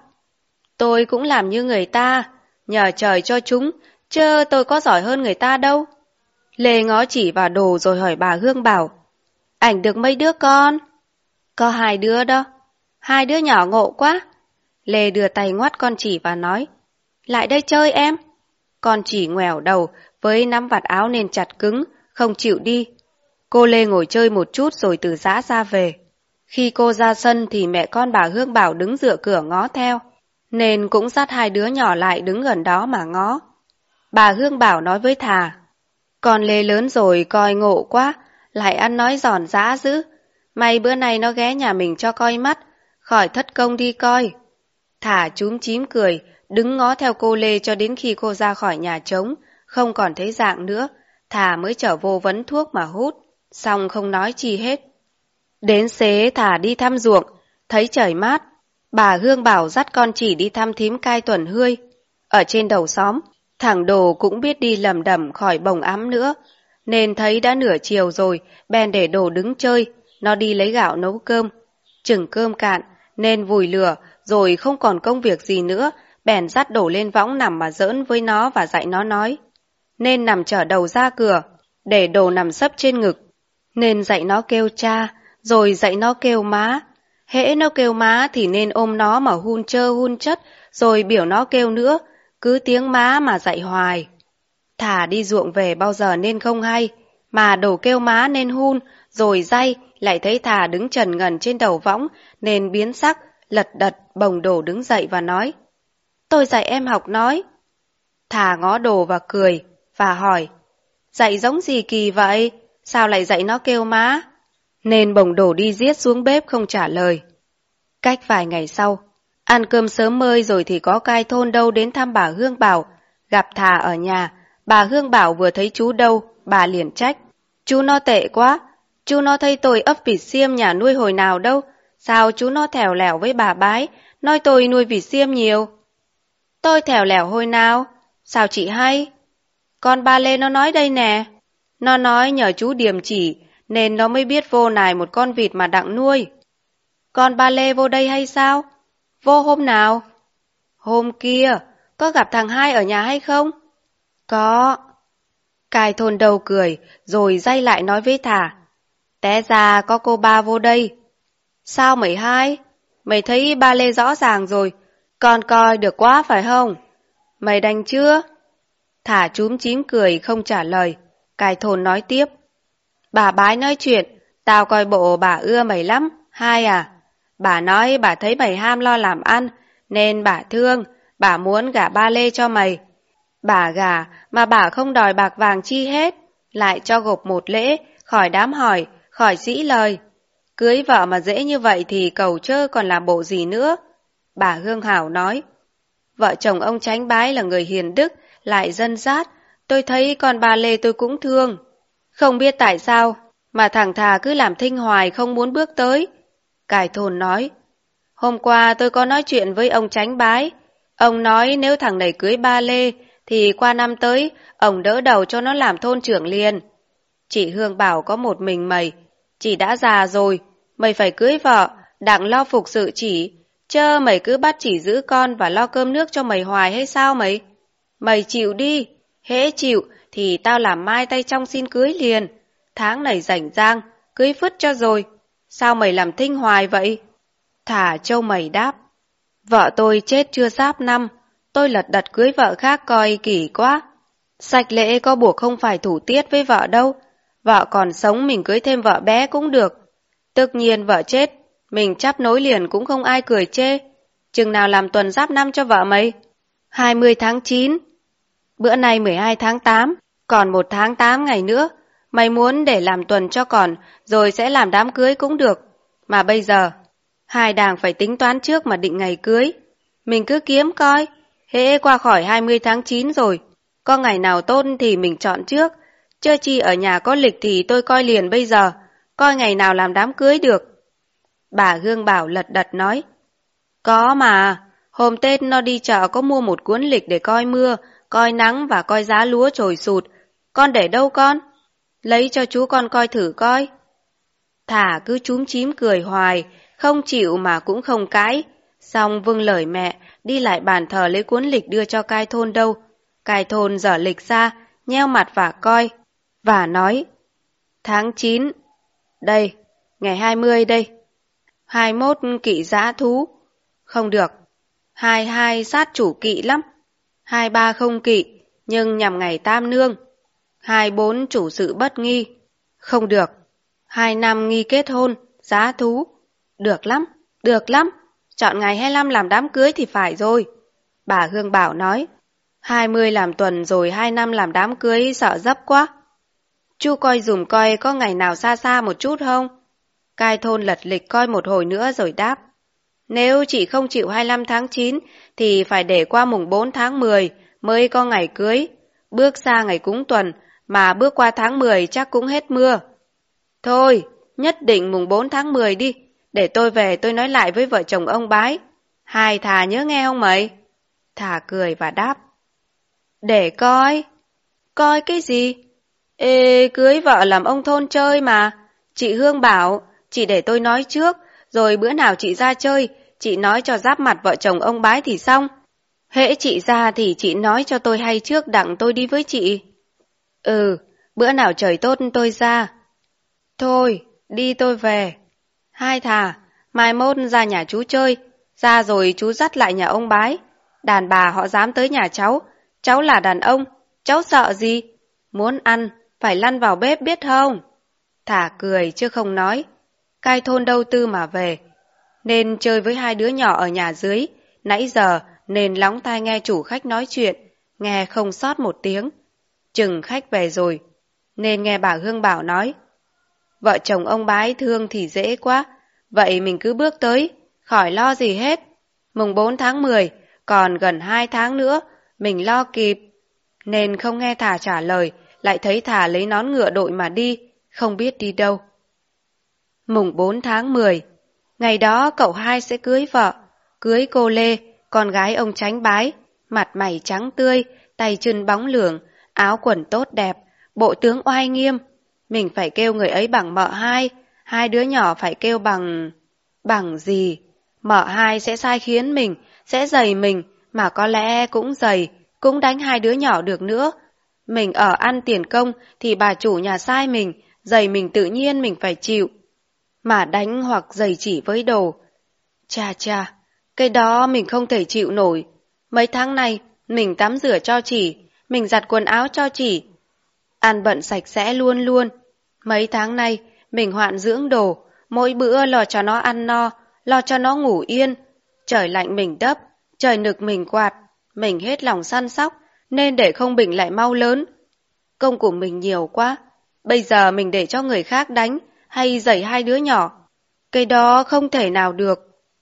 tôi cũng làm như người ta, nhờ trời cho chúng, chứ tôi có giỏi hơn người ta đâu. Lê ngó chỉ vào Đồ rồi hỏi bà Hương Bảo, ảnh được mấy đứa con? Có 2 đứa đó. 2 đứa nhỏ ngộ quá. Lê đưa tay ngoắt con chỉ và nói, lại đây chơi em. Con chỉ ngoẻo đầu với nắm vạt áo nên chặt cứng, không chịu đi. Cô Lê ngồi chơi một chút rồi từ giã ra về. Khi cô ra sân thì mẹ con bà Hương Bảo đứng dựa cửa ngó theo, nên cũng dắt 2 đứa nhỏ lại đứng gần đó mà ngó. Bà Hương Bảo nói với Thà, con Lê lớn rồi coi ngộ quá, lại ăn nói giòn giã dữ. May bữa nay nó ghé nhà mình cho coi mắt, khỏi thất công đi coi. Thà chúm chím cười, đứng ngó theo cô Lê cho đến khi cô ra khỏi nhà trống, không còn thấy dạng nữa. Thà mới trở vô vấn thuốc mà hút, xong không nói chi hết. Đến xế Thà đi thăm ruộng, thấy trời mát. Bà Hương Bảo dắt con chỉ đi thăm thím Cai Tuần Hươi. Ở trên đầu xóm, thằng Đồ cũng biết đi lầm đầm khỏi bồng ắm nữa, nên thấy đã nửa chiều rồi, bèn để Đồ đứng chơi, nó đi lấy gạo nấu cơm. Chừng cơm cạn, nên vùi lửa, rồi không còn công việc gì nữa, bèn dắt đổ lên võng nằm mà giỡn với nó và dạy nó nói. Nên nằm trở đầu ra cửa, để đồ nằm sấp trên ngực. Nên dạy nó kêu cha, rồi dạy nó kêu má. Hễ nó kêu má thì nên ôm nó mà hun trơ hun chất, rồi biểu nó kêu nữa, cứ tiếng má mà dạy hoài. Thả đi ruộng về bao giờ nên không hay, mà đồ kêu má nên hun, rồi day lại thấy Thà đứng trần ngần trên đầu võng nên biến sắc, lật đật bồng đồ đứng dậy và nói. Tôi dạy em học nói. Thà ngó đồ và cười, và hỏi. Dạy giống gì kỳ vậy? Sao lại dạy nó kêu má? Nên bồng đồ đi giết xuống bếp không trả lời. Cách vài ngày sau, ăn cơm sớm mơi rồi thì có cai thôn đâu đến thăm bà Hương Bảo. Gặp Thà ở nhà, bà Hương Bảo vừa thấy chú đâu, bà liền trách. Chú nó tệ quá, chú nó thấy tôi ấp vịt xiêm nhà nuôi hồi nào đâu. Sao chú nó thèo lẻo với bà bái, nói tôi nuôi vịt xiêm nhiều. Tôi thèo lẻo hồi nào? Sao chị hay? Con ba Lê nó nói đây nè. Nó nói nhờ chú điểm chỉ, nên nó mới biết vô nài một con vịt mà đặng nuôi. Con ba Lê vô đây hay sao? Vô hôm nào? Hôm kia, có gặp thằng Hai ở nhà hay không? Có. Cai thôn đầu cười, rồi day lại nói với Thà. Té ra có cô ba vô đây. Sao mày Hai? Mày thấy ba Lê rõ ràng rồi, con coi được quá phải không? Mày đành chưa? Thà chúm chím cười không trả lời. Cai thôn nói tiếp. Bà bái nói chuyện, tao coi bộ bà ưa mày lắm, Hai à. Bà nói bà thấy mày ham lo làm ăn, nên bà thương, bà muốn gả ba Lê cho mày. Bà gả mà bà không đòi bạc vàng chi hết, lại cho gộp một lễ, khỏi đám hỏi, khỏi dĩ lời. Cưới vợ mà dễ như vậy thì cầu chơ còn làm bộ gì nữa. Bà Hương Hảo nói. Vợ chồng ông Chánh Bái là người hiền đức, lại dân dát, tôi thấy con ba Lê tôi cũng thương. Không biết tại sao mà thằng Thà cứ làm thinh hoài không muốn bước tới. Cai thôn nói. Hôm qua tôi có nói chuyện với ông Chánh Bái. Ông nói nếu thằng này cưới ba Lê thì qua năm tới ông đỡ đầu cho nó làm thôn trưởng liền. Chị Hương bảo có một mình mày, chị đã già rồi, mày phải cưới vợ, đặng lo phục sự chỉ, chớ mày cứ bắt chỉ giữ con và lo cơm nước cho mày hoài hay sao mày? Mày chịu đi, hễ chịu thì tao làm mai tay trong xin cưới liền, tháng này rảnh rang, cưới phứt cho rồi. Sao mày làm thinh hoài vậy? Thả trâu mày đáp. Vợ tôi chết chưa giáp năm, tôi lật đật cưới vợ khác coi kỳ quá. Sạch lễ có buộc không phải thủ tiết với vợ đâu. Vợ còn sống mình cưới thêm vợ bé cũng được. Tất nhiên vợ chết, mình chắp nối liền cũng không ai cười chê. Chừng nào làm tuần giáp năm cho vợ mày? 20 tháng 9. Bữa nay 12 tháng 8, còn 1 tháng 8 ngày nữa. Mày muốn để làm tuần cho còn, rồi sẽ làm đám cưới cũng được. Mà bây giờ, hai đàng phải tính toán trước mà định ngày cưới. Mình cứ kiếm coi, hễ qua khỏi 20 tháng 9 rồi, có ngày nào tốt thì mình chọn trước. Chớ chi ở nhà có lịch thì tôi coi liền bây giờ, coi ngày nào làm đám cưới được. Bà Hương Bảo lật đật nói. Có mà, hôm Tết nó đi chợ có mua một cuốn lịch để coi mưa, coi nắng và coi giá lúa trồi sụt. Con để đâu con? Lấy cho chú con coi thử coi. Thả cứ chúm chím cười hoài, không chịu mà cũng không cãi. Xong vâng lời mẹ, đi lại bàn thờ lấy cuốn lịch đưa cho cai thôn đâu. Cai thôn dở lịch ra, nheo mặt và coi, và nói. Tháng 9, đây, ngày 20 đây. 21 kỵ dã thú. Không được. 22 sát chủ kỵ lắm. 23 không kỵ, nhưng nhằm ngày tam nương. 24 chủ sự bất nghi. Không được. 25 nghi kết hôn, giá thú. Được lắm, được lắm. Chọn ngày 25 làm đám cưới thì phải rồi. Bà Hương Bảo nói. 20 làm tuần rồi 2 năm làm đám cưới sợ dấp quá. Chú coi dùm coi có ngày nào xa xa một chút không? Cai thôn lật lịch coi một hồi nữa rồi đáp. Nếu chị không chịu 25 tháng 9 thì phải để qua mùng 4 tháng 10 mới có ngày cưới. Bước xa ngày cúng tuần mà bước qua tháng 10 chắc cũng hết mưa. Thôi, nhất định mùng 4 tháng 10 đi, để tôi về tôi nói lại với vợ chồng ông Bái. Hai Thà nhớ nghe không mày? Thà cười và đáp. Để coi. Coi cái gì? Ê, cưới vợ làm ông thôn chơi mà. Chị Hương bảo, chị để tôi nói trước, rồi bữa nào chị ra chơi, chị nói cho giáp mặt vợ chồng ông Bái thì xong. Hễ chị ra thì chị nói cho tôi hay trước đặng tôi đi với chị. Ừ, bữa nào trời tốt tôi ra. Thôi, đi tôi về. Hai thà, mai mốt ra nhà chú chơi, ra rồi chú dắt lại nhà ông Bái. Đàn bà họ dám tới nhà cháu là đàn ông, cháu sợ gì? Muốn ăn, phải lăn vào bếp biết không? Thả cười chứ không nói. Cai thôn đâu tư mà về. Nên chơi với hai đứa nhỏ ở nhà dưới, nãy giờ nên lóng tai nghe chủ khách nói chuyện, nghe không sót một tiếng. Chừng khách về rồi, nên nghe bà Hương Bảo nói. Vợ chồng ông Bái thương thì dễ quá, vậy mình cứ bước tới, khỏi lo gì hết. Mùng 4 tháng 10, còn gần 2 tháng nữa, mình lo kịp. Nên không nghe Thà trả lời, lại thấy Thà lấy nón ngựa đội mà đi, không biết đi đâu. Mùng 4 tháng 10, ngày đó cậu hai sẽ cưới vợ, cưới cô Lê, con gái ông Chánh Bái, mặt mày trắng tươi, tay chân bóng lưỡng, áo quần tốt đẹp, bộ tướng oai nghiêm. Mình phải kêu người ấy bằng mợ hai, hai đứa nhỏ phải kêu bằng... Bằng gì? Mợ hai sẽ sai khiến mình, sẽ giày mình, mà có lẽ cũng giày, cũng đánh hai đứa nhỏ được nữa. Mình ở ăn tiền công thì bà chủ nhà sai mình, giày mình tự nhiên mình phải chịu. Mà đánh hoặc giày chỉ với đồ. Chà, cái đó mình không thể chịu nổi. Mấy tháng này, mình tắm rửa cho chỉ, mình giặt quần áo cho chỉ. Ăn bận sạch sẽ luôn luôn. Mấy tháng nay, mình hoạn dưỡng đồ, mỗi bữa lo cho nó ăn no, lo cho nó ngủ yên. Trời lạnh mình đắp, trời nực mình quạt, mình hết lòng săn sóc, nên để không bệnh lại mau lớn. Công của mình nhiều quá, bây giờ mình để cho người khác đánh, hay giày hai đứa nhỏ. Cái đó không thể nào được.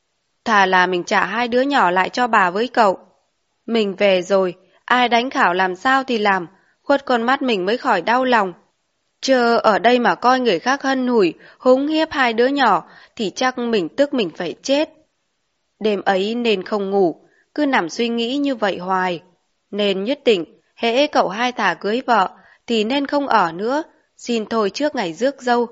Thà là mình trả hai đứa nhỏ lại cho bà với cậu. Mình về rồi, ai đánh khảo làm sao thì làm, khuất con mắt mình mới khỏi đau lòng. Chờ ở đây mà coi người khác hân hủi, húng hiếp hai đứa nhỏ, thì chắc mình tức mình phải chết. Đêm ấy nên không ngủ, cứ nằm suy nghĩ như vậy hoài. Nên nhất định, hễ cậu hai Thà cưới vợ, thì nên không ở nữa, xin thôi trước ngày rước dâu.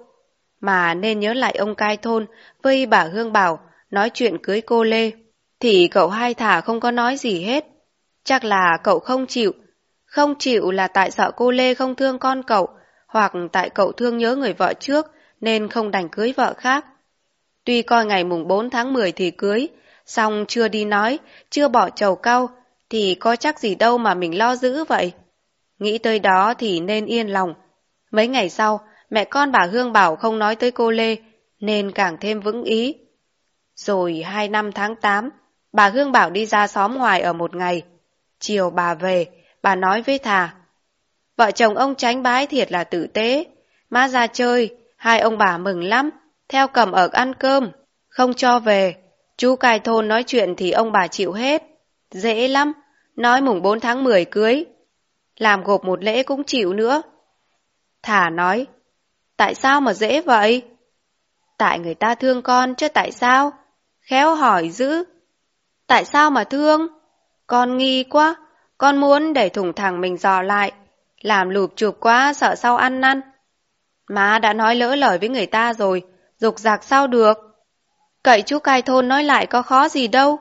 Mà nên nhớ lại ông cai thôn với bà Hương Bảo nói chuyện cưới cô Lê, thì cậu hai Thà không có nói gì hết. Chắc là cậu không chịu. Không chịu là tại sợ cô Lê không thương con cậu, hoặc tại cậu thương nhớ người vợ trước nên không đành cưới vợ khác. Tuy coi ngày mùng 4 tháng 10 thì cưới, xong chưa đi nói, chưa bỏ chầu cau, thì có chắc gì đâu mà mình lo giữ vậy. Nghĩ tới đó thì nên yên lòng. Mấy ngày sau, mẹ con bà Hương Bảo không nói tới cô Lê, nên càng thêm vững ý. Rồi 25 tháng 8, bà Hương Bảo đi ra xóm ngoài ở một ngày. Chiều bà về, bà nói với Thà. Vợ chồng ông Chánh Bái thiệt là tử tế. Má ra chơi, hai ông bà mừng lắm, theo cầm ở ăn cơm, không cho về. Chú cai thôn nói chuyện thì ông bà chịu hết. Dễ lắm, nói mùng 4 tháng 10 cưới. Làm gộp một lễ cũng chịu nữa. Thà nói, tại sao mà dễ vậy? Tại người ta thương con chứ tại sao? Khéo hỏi dữ. Tại sao mà thương? Con nghi quá, con muốn để thủng thẳng mình dò lại. Làm lụp chụp quá sợ sau ăn năn. Má đã nói lỡ lời với người ta rồi, dục dạc sao được. Cậy chú cai thôn nói lại có khó gì đâu.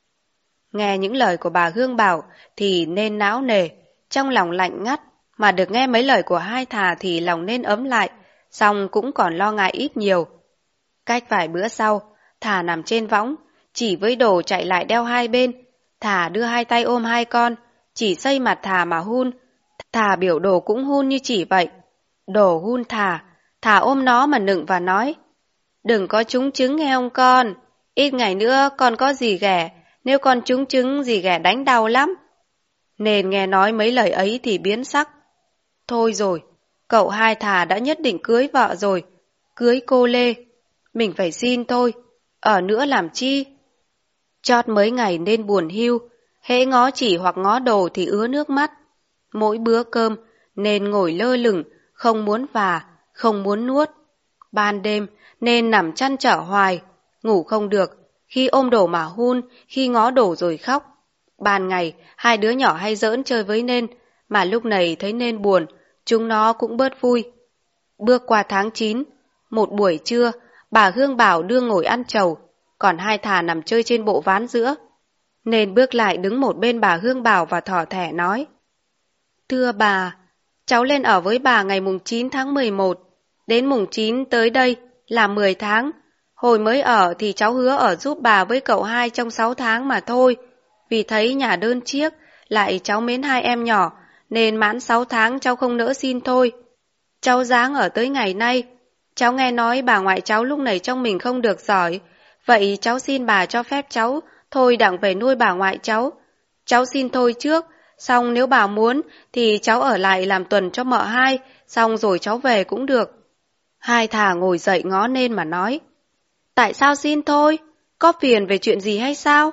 Nghe những lời của bà Hương Bảo thì nên não nề, trong lòng lạnh ngắt, mà được nghe mấy lời của hai Thà thì lòng nên ấm lại, song cũng còn lo ngại ít nhiều. Cách vài bữa sau, Thà nằm trên võng, chỉ với Đồ chạy lại đeo hai bên. Thà đưa hai tay ôm hai con, chỉ xây mặt Thà mà hun. Thà biểu Đồ cũng hun như chỉ vậy. Đồ hun Thà ôm nó mà nựng và nói. Đừng có trúng trứng nghe ông con, ít ngày nữa con có dì ghẻ, nếu con trúng trứng dì ghẻ đánh đau lắm. Nên nghe nói mấy lời ấy thì biến sắc. Thôi rồi, cậu hai Thà đã nhất định cưới vợ rồi, cưới cô Lê. Mình phải xin thôi, ở nữa làm chi? Chót mấy ngày nên buồn hiu, hễ ngó chỉ hoặc ngó Đồ thì ứa nước mắt. Mỗi bữa cơm nên ngồi lơ lửng, không muốn vả, không muốn nuốt. Ban đêm nên nằm chăn trở hoài, ngủ không được, khi ôm Đồ mà hun, khi ngó Đồ rồi khóc. Ban ngày, hai đứa nhỏ hay giỡn chơi với Nên, mà lúc này thấy Nên buồn, chúng nó cũng bớt vui. Bước qua tháng 9, một buổi trưa, bà Hương Bảo đưa ngồi ăn trầu, còn hai Thà nằm chơi trên bộ ván giữa. nên bước lại đứng một bên bà Hương Bảo và thỏ thẻ nói. Thưa bà, cháu lên ở với bà ngày mùng 9 tháng 11, đến mùng 9 tới đây là 10 tháng. Hồi mới ở thì cháu hứa ở giúp bà với cậu hai trong 6 tháng mà thôi. Vì thấy nhà đơn chiếc, lại cháu mến hai em nhỏ, nên mãn 6 tháng cháu không nỡ xin thôi. Cháu ráng ở tới ngày nay. Cháu nghe nói bà ngoại cháu lúc này trong mình không được giỏi, vậy cháu xin bà cho phép cháu thôi đặng về nuôi bà ngoại cháu. Cháu xin thôi trước, xong nếu bà muốn thì cháu ở lại làm tuần cho mợ hai, xong rồi cháu về cũng được. Hai thà ngồi dậy ngó nên mà nói. Tại sao xin thôi? Có phiền về chuyện gì hay sao?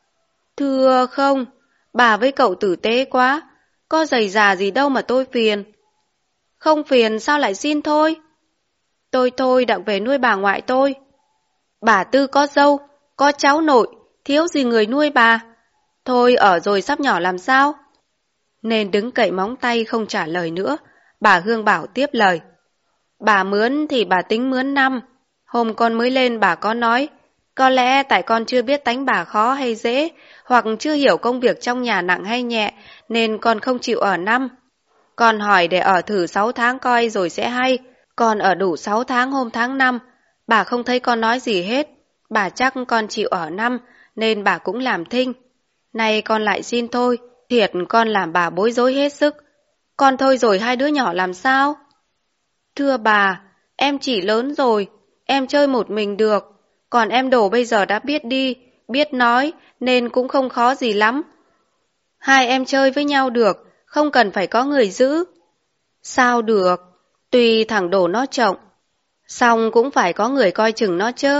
Thưa không, bà với cậu tử tế quá, có giày già gì đâu mà tôi phiền. Không phiền sao lại xin thôi? Tôi thôi đặng về nuôi bà ngoại tôi. Bà Tư có dâu, có cháu nội, thiếu gì người nuôi bà. Thôi ở rồi sắp nhỏ làm sao? Nên đứng cậy móng tay không trả lời nữa, bà Hương Bảo tiếp lời. Bà mướn thì bà tính mướn 5. Hôm con mới lên bà có nói, có lẽ tại con chưa biết tánh bà khó hay dễ, hoặc chưa hiểu công việc trong nhà nặng hay nhẹ, nên con không chịu ở 5. Con hỏi để ở thử 6 tháng coi rồi sẽ hay, con ở đủ 6 tháng hôm tháng 5. Bà không thấy con nói gì hết, bà chắc con chịu ở 5, nên bà cũng làm thinh. Nay con lại xin thôi, thiệt con làm bà bối rối hết sức. Con thôi rồi hai đứa nhỏ làm sao? Thưa bà, em chỉ lớn rồi, em chơi một mình được, còn em Đồ bây giờ đã biết đi, biết nói, nên cũng không khó gì lắm. Hai em chơi với nhau được, không cần phải có người giữ. Sao được, tuy thằng Đồ nó trộng, xong cũng phải có người coi chừng nó chứ.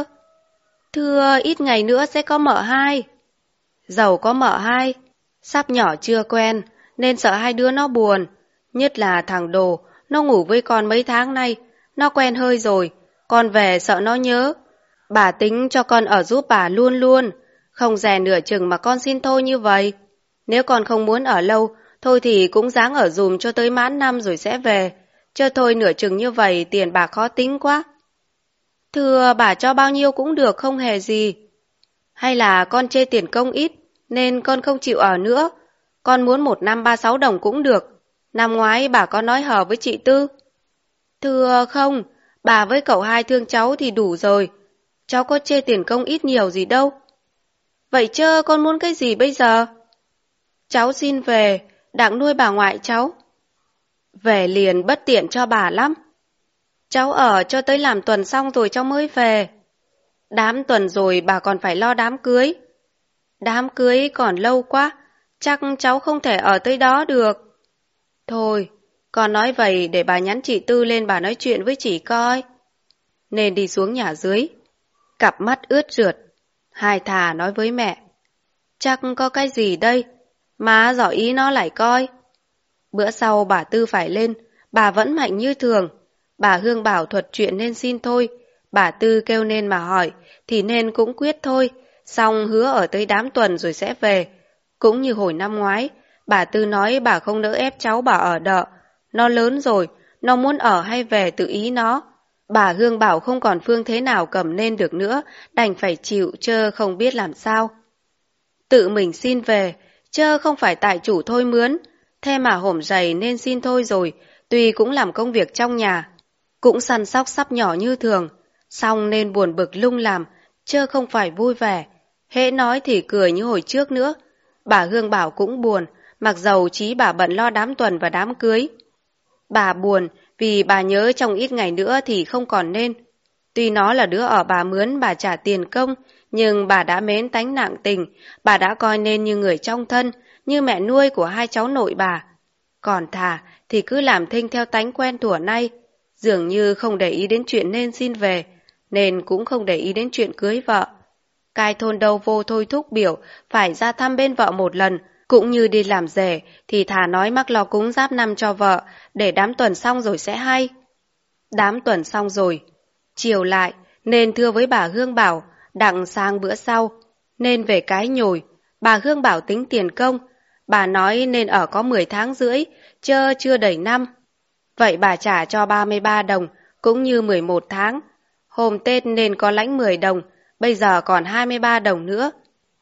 Thưa ít ngày nữa sẽ có mợ hai. Dầu có mợ hai, sắp nhỏ chưa quen, nên sợ hai đứa nó buồn. Nhất là thằng Đồ, nó ngủ với con mấy tháng nay, nó quen hơi rồi, con về sợ nó nhớ. Bà tính cho con ở giúp bà luôn luôn, không dè nửa chừng mà con xin thôi như vậy. Nếu con không muốn ở lâu, thôi thì cũng ráng ở dùm cho tới mãn 5 rồi sẽ về. Chứ thôi nửa chừng như vậy tiền bà khó tính quá. Thưa bà cho bao nhiêu cũng được không hề gì. Hay là con chê tiền công ít, nên con không chịu ở nữa. Con muốn 1 năm 36 đồng cũng được. Năm ngoái bà có nói hờ với chị Tư. Thưa không, bà với cậu hai thương cháu thì đủ rồi. Cháu có chê tiền công ít nhiều gì đâu. Vậy chứ con muốn cái gì bây giờ? Cháu xin về, đặng nuôi bà ngoại cháu. Về liền bất tiện cho bà lắm. Cháu ở cho tới làm tuần xong rồi cháu mới về. Đám tuần rồi bà còn phải lo đám cưới. Đám cưới còn lâu quá, chắc cháu không thể ở tới đó được. Thôi, con nói vậy để bà nhắn chị Tư lên bà nói chuyện với chị coi. Nên đi xuống nhà dưới. Cặp mắt ướt rượt, hai thà nói với mẹ. Chắc có cái gì đây, má dò ý nó lại coi. Bữa sau bà Tư phải lên, bà vẫn mạnh như thường. Bà Hương bảo thuật chuyện nên xin thôi. Bà Tư kêu nên mà hỏi, thì nên cũng quyết thôi. Xong hứa ở tới đám tuần rồi sẽ về. Cũng như hồi năm ngoái, bà Tư nói bà không nỡ ép cháu bà ở đợ. Nó lớn rồi, nó muốn ở hay về tự ý nó. Bà Hương bảo không còn phương thế nào cầm nên được nữa, đành phải chịu chơ không biết làm sao. Tự mình xin về, chơ không phải tại chủ thôi mướn. Thế mà hổm dày nên xin thôi rồi, tuy cũng làm công việc trong nhà. Cũng săn sóc sắp nhỏ như thường, xong nên buồn bực lung làm, chơ không phải vui vẻ. Hễ nói thì cười như hồi trước nữa. Bà Hương bảo cũng buồn, mặc dầu chí bà bận lo đám tuần và đám cưới. Bà buồn vì bà nhớ trong ít ngày nữa thì không còn nên. Tuy nó là đứa ở bà mướn bà trả tiền công, nhưng bà đã mến tánh nặng tình, bà đã coi nên như người trong thân, như mẹ nuôi của hai cháu nội bà. Còn thà thì cứ làm thinh theo tánh quen thuở nay, dường như không để ý đến chuyện nên xin về, nên cũng không để ý đến chuyện cưới vợ. Cai thôn đâu vô thôi thúc biểu phải ra thăm bên vợ một lần, cũng như đi làm rể thì thà nói mắc lo cúng giáp năm cho vợ, để đám tuần xong rồi sẽ hay. Đám tuần xong rồi, chiều lại nên thưa với bà Hương bảo đặng sang bữa sau, nên về cái nhồi. Bà Hương bảo tính tiền công, bà nói nên ở có 10 tháng rưỡi, chơ chưa đầy năm. Vậy bà trả cho 33 đồng, cũng như 11 tháng. Hôm Tết nên có lãnh 10 đồng, bây giờ còn 23 đồng nữa.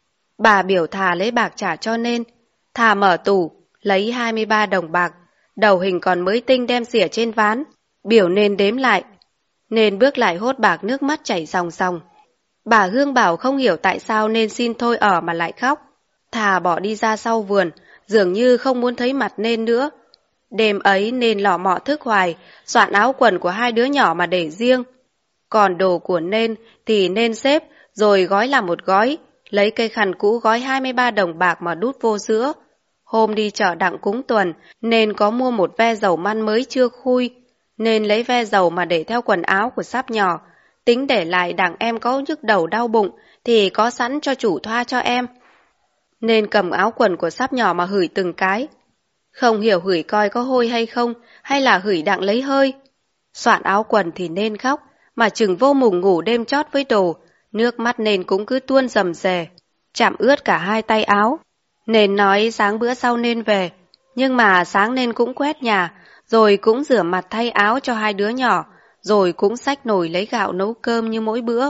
Bà biểu Thà lấy bạc trả cho Nên. Thà mở tủ, lấy 23 đồng bạc, đầu hình còn mới tinh đem xỉa trên ván, biểu Nên đếm lại. Nên bước lại hốt bạc, nước mắt chảy ròng ròng. Bà Hương bảo không hiểu tại sao Nên xin thôi ở mà lại khóc. Thà bỏ đi ra sau vườn, dường như không muốn thấy mặt Nên nữa. Đêm ấy Nên lọ mọ thức hoài, soạn áo quần của hai đứa nhỏ mà để riêng. Còn đồ của Nên thì Nên xếp rồi gói làm một gói, lấy cây khăn cũ gói 23 đồng bạc mà đút vô giữa. Hôm đi chợ đặng cúng tuần, Nên có mua một ve dầu măn mới chưa khui. Nên lấy ve dầu mà để theo quần áo của Sắp nhỏ, tính để lại đặng em có nhức đầu đau bụng thì có sẵn cho chủ thoa cho em. Nên cầm áo quần của Sắp nhỏ mà hửi từng cái. Không hiểu hửi coi có hôi hay không, hay là hửi đặng lấy hơi. Soạn áo quần thì Nên khóc, mà chừng vô mùng ngủ đêm chót với đồ, nước mắt Nên cũng cứ tuôn rầm rề, chạm ướt cả hai tay áo. Nên nói sáng bữa sau Nên về, nhưng mà sáng Nên cũng quét nhà, rồi cũng rửa mặt thay áo cho hai đứa nhỏ, rồi cũng xách nồi lấy gạo nấu cơm như mỗi bữa.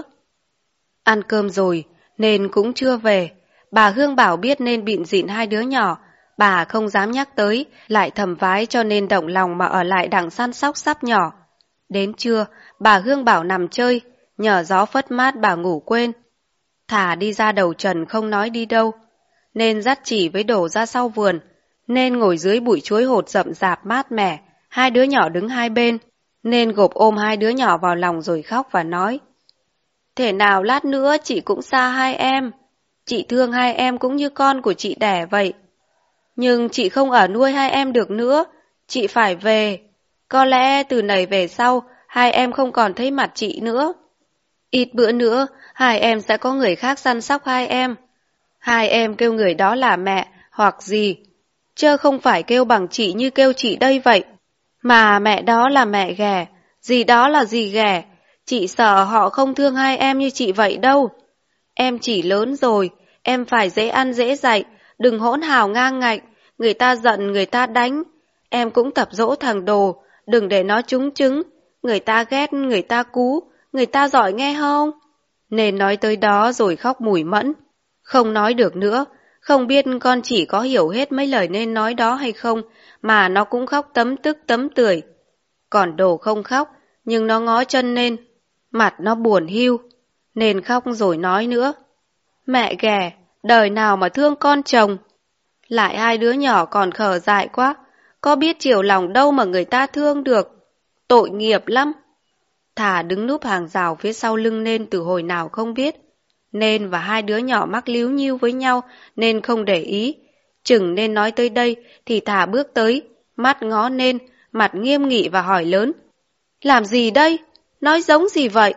Ăn cơm rồi, Nên cũng chưa về. Bà Hương bảo biết Nên bịn dịn hai đứa nhỏ, bà không dám nhắc tới, lại thầm vái cho Nên động lòng mà ở lại đặng săn sóc Sắp nhỏ. Đến trưa, bà Hương bảo nằm chơi, nhờ gió phất mát bà ngủ quên. Thà đi ra đầu trần không nói đi đâu. Nên dắt chỉ với đồ ra sau vườn. Nên ngồi dưới bụi chuối hột rậm rạp mát mẻ, hai đứa nhỏ đứng hai bên. Nên gộp ôm hai đứa nhỏ vào lòng rồi khóc và nói: Thể nào lát nữa chị cũng xa hai em. Chị thương hai em cũng như con của chị đẻ vậy. Nhưng chị không ở nuôi hai em được nữa, chị phải về. Có lẽ từ này về sau, hai em không còn thấy mặt chị nữa. Ít bữa nữa, hai em sẽ có người khác săn sóc hai em. Hai em kêu người đó là mẹ hoặc gì, chớ không phải kêu bằng chị như kêu chị đây vậy. Mà mẹ đó là mẹ ghẻ, gì đó là gì ghẻ. Chị sợ họ không thương hai em như chị vậy đâu. Em chỉ lớn rồi, em phải dễ ăn dễ dạy, đừng hỗn hào ngang ngạnh, người ta giận người ta đánh. Em cũng tập dỗ thằng Đồ, đừng để nó trúng trứng, người ta ghét người ta cú, người ta giỏi nghe không? Nên nói tới đó rồi khóc mủi mẫn, không nói được nữa, không biết con chỉ có hiểu hết mấy lời Nên nói đó hay không, mà nó cũng khóc tấm tức tấm tưởi. Còn Đồ không khóc, nhưng nó ngó chân Nên, mặt nó buồn hiu. Nên khóc rồi nói nữa: Mẹ ghẻ, đời nào mà thương con chồng. Lại hai đứa nhỏ còn khờ dại quá, có biết chiều lòng đâu mà người ta thương được. Tội nghiệp lắm. Thà đứng núp hàng rào phía sau lưng Nên từ hồi nào không biết. Nên và hai đứa nhỏ mắc líu nhíu với nhau nên không để ý. Chừng Nên nói tới đây thì Thà bước tới, mắt ngó Nên, mặt nghiêm nghị và hỏi lớn: Làm gì đây? Nói giống gì vậy?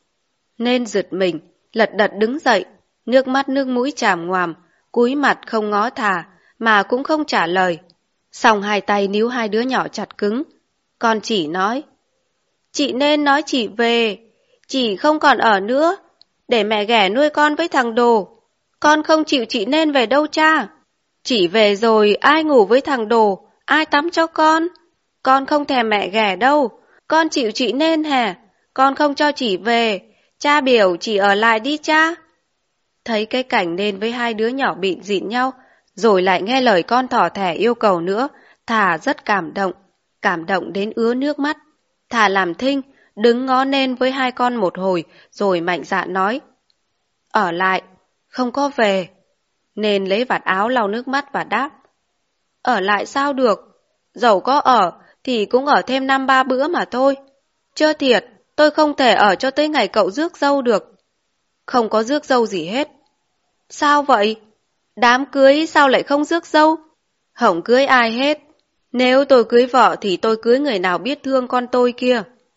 Nên giật mình, lật đật đứng dậy, nước mắt nước mũi tràm ngoàm, cúi mặt không ngó Thà, mà cũng không trả lời. Xong hai tay níu hai đứa nhỏ chặt cứng. Con chỉ nói: Chị Nên nói chị về, chị không còn ở nữa, để mẹ ghẻ nuôi con với thằng Đồ. Con không chịu chị Nên về đâu cha. Chị về rồi ai ngủ với thằng Đồ, ai tắm cho con? Con không thèm mẹ ghẻ đâu, con chịu chị Nên hả? Con không cho chị về, cha biểu chị ở lại đi cha. Thấy cái cảnh Nên với hai đứa nhỏ bịn dịn nhau, rồi lại nghe lời con thỏ thẻ yêu cầu nữa, Thà rất cảm động đến ứa nước mắt. Thà làm thinh, đứng ngó Nên với hai con một hồi, rồi mạnh dạn nói: Ở lại, không có về. Nên lấy vạt áo lau nước mắt và đáp: Ở lại sao được, dẫu có ở thì cũng ở thêm 5-3 bữa mà thôi. Chơ thiệt, tôi không thể ở cho tới ngày cậu rước dâu được. Không có rước dâu gì hết. Sao vậy? Đám cưới sao lại không rước dâu? Không cưới ai hết. Nếu tôi cưới vợ thì tôi cưới người nào biết thương con tôi kia.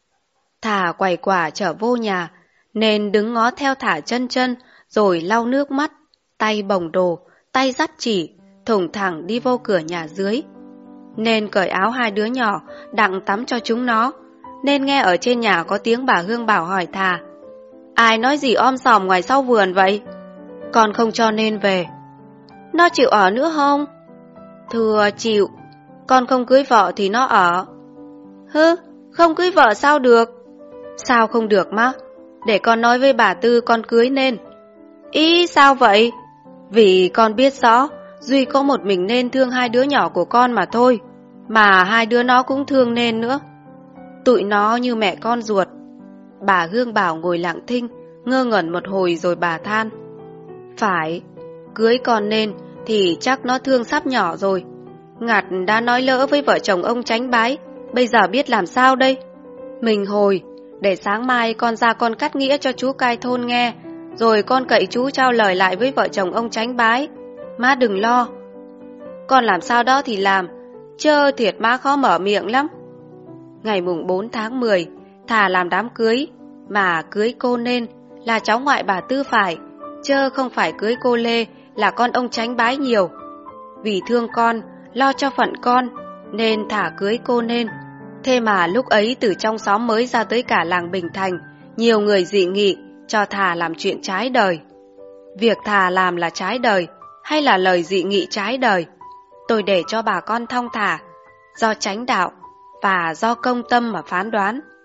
Thà quầy quả trở vô nhà, Nên đứng ngó theo Thà chân chân, rồi lau nước mắt, tay bồng đồ, tay dắt chỉ, thủng thẳng đi vô cửa nhà dưới. Nên cởi áo hai đứa nhỏ, đặng tắm cho chúng nó. Nên nghe ở trên nhà có tiếng bà Hương bảo hỏi Thà: Ai nói gì om sòm ngoài sau vườn vậy? Con không cho Nên về. Nó chịu ở nữa không? Thưa chịu. Con không cưới vợ thì nó ở. Hứ, không cưới vợ sao được? Sao không được má? Để con nói với bà Tư con cưới Nên. Ý sao vậy? Vì con biết rõ, Duy có một mình nên thương hai đứa nhỏ của con mà thôi, mà hai đứa nó cũng thương nên nữa. Tụi nó như mẹ con ruột. Bà Hương Bảo ngồi lặng thinh, ngơ ngẩn một hồi rồi bà than. Phải, cưới con nên thì chắc nó thương sắp nhỏ rồi. Ngặt đã nói lỡ với vợ chồng ông Chánh Bái, bây giờ biết làm sao đây? Mình hồi, để sáng mai con ra con cắt nghĩa cho chú cai thôn nghe, rồi con cậy chú trao lời lại với vợ chồng ông Chánh Bái. Má đừng lo. Con làm sao đó thì làm, chớ thiệt má khó mở miệng lắm. Ngày mùng 4 tháng 10, thà làm đám cưới, mà cưới cô nên là cháu ngoại bà Tư phải, chớ không phải cưới cô Lê là con ông Chánh Bái nhiều. Vì thương con, lo cho phận con, nên thả cưới cô nên. Thế mà lúc ấy từ trong xóm mới ra tới cả làng Bình Thành, nhiều người dị nghị cho thà làm chuyện trái đời. Việc thà làm là trái đời, hay là lời dị nghị trái đời? Tôi để cho bà con thong thả, do chánh đạo và do công tâm mà phán đoán.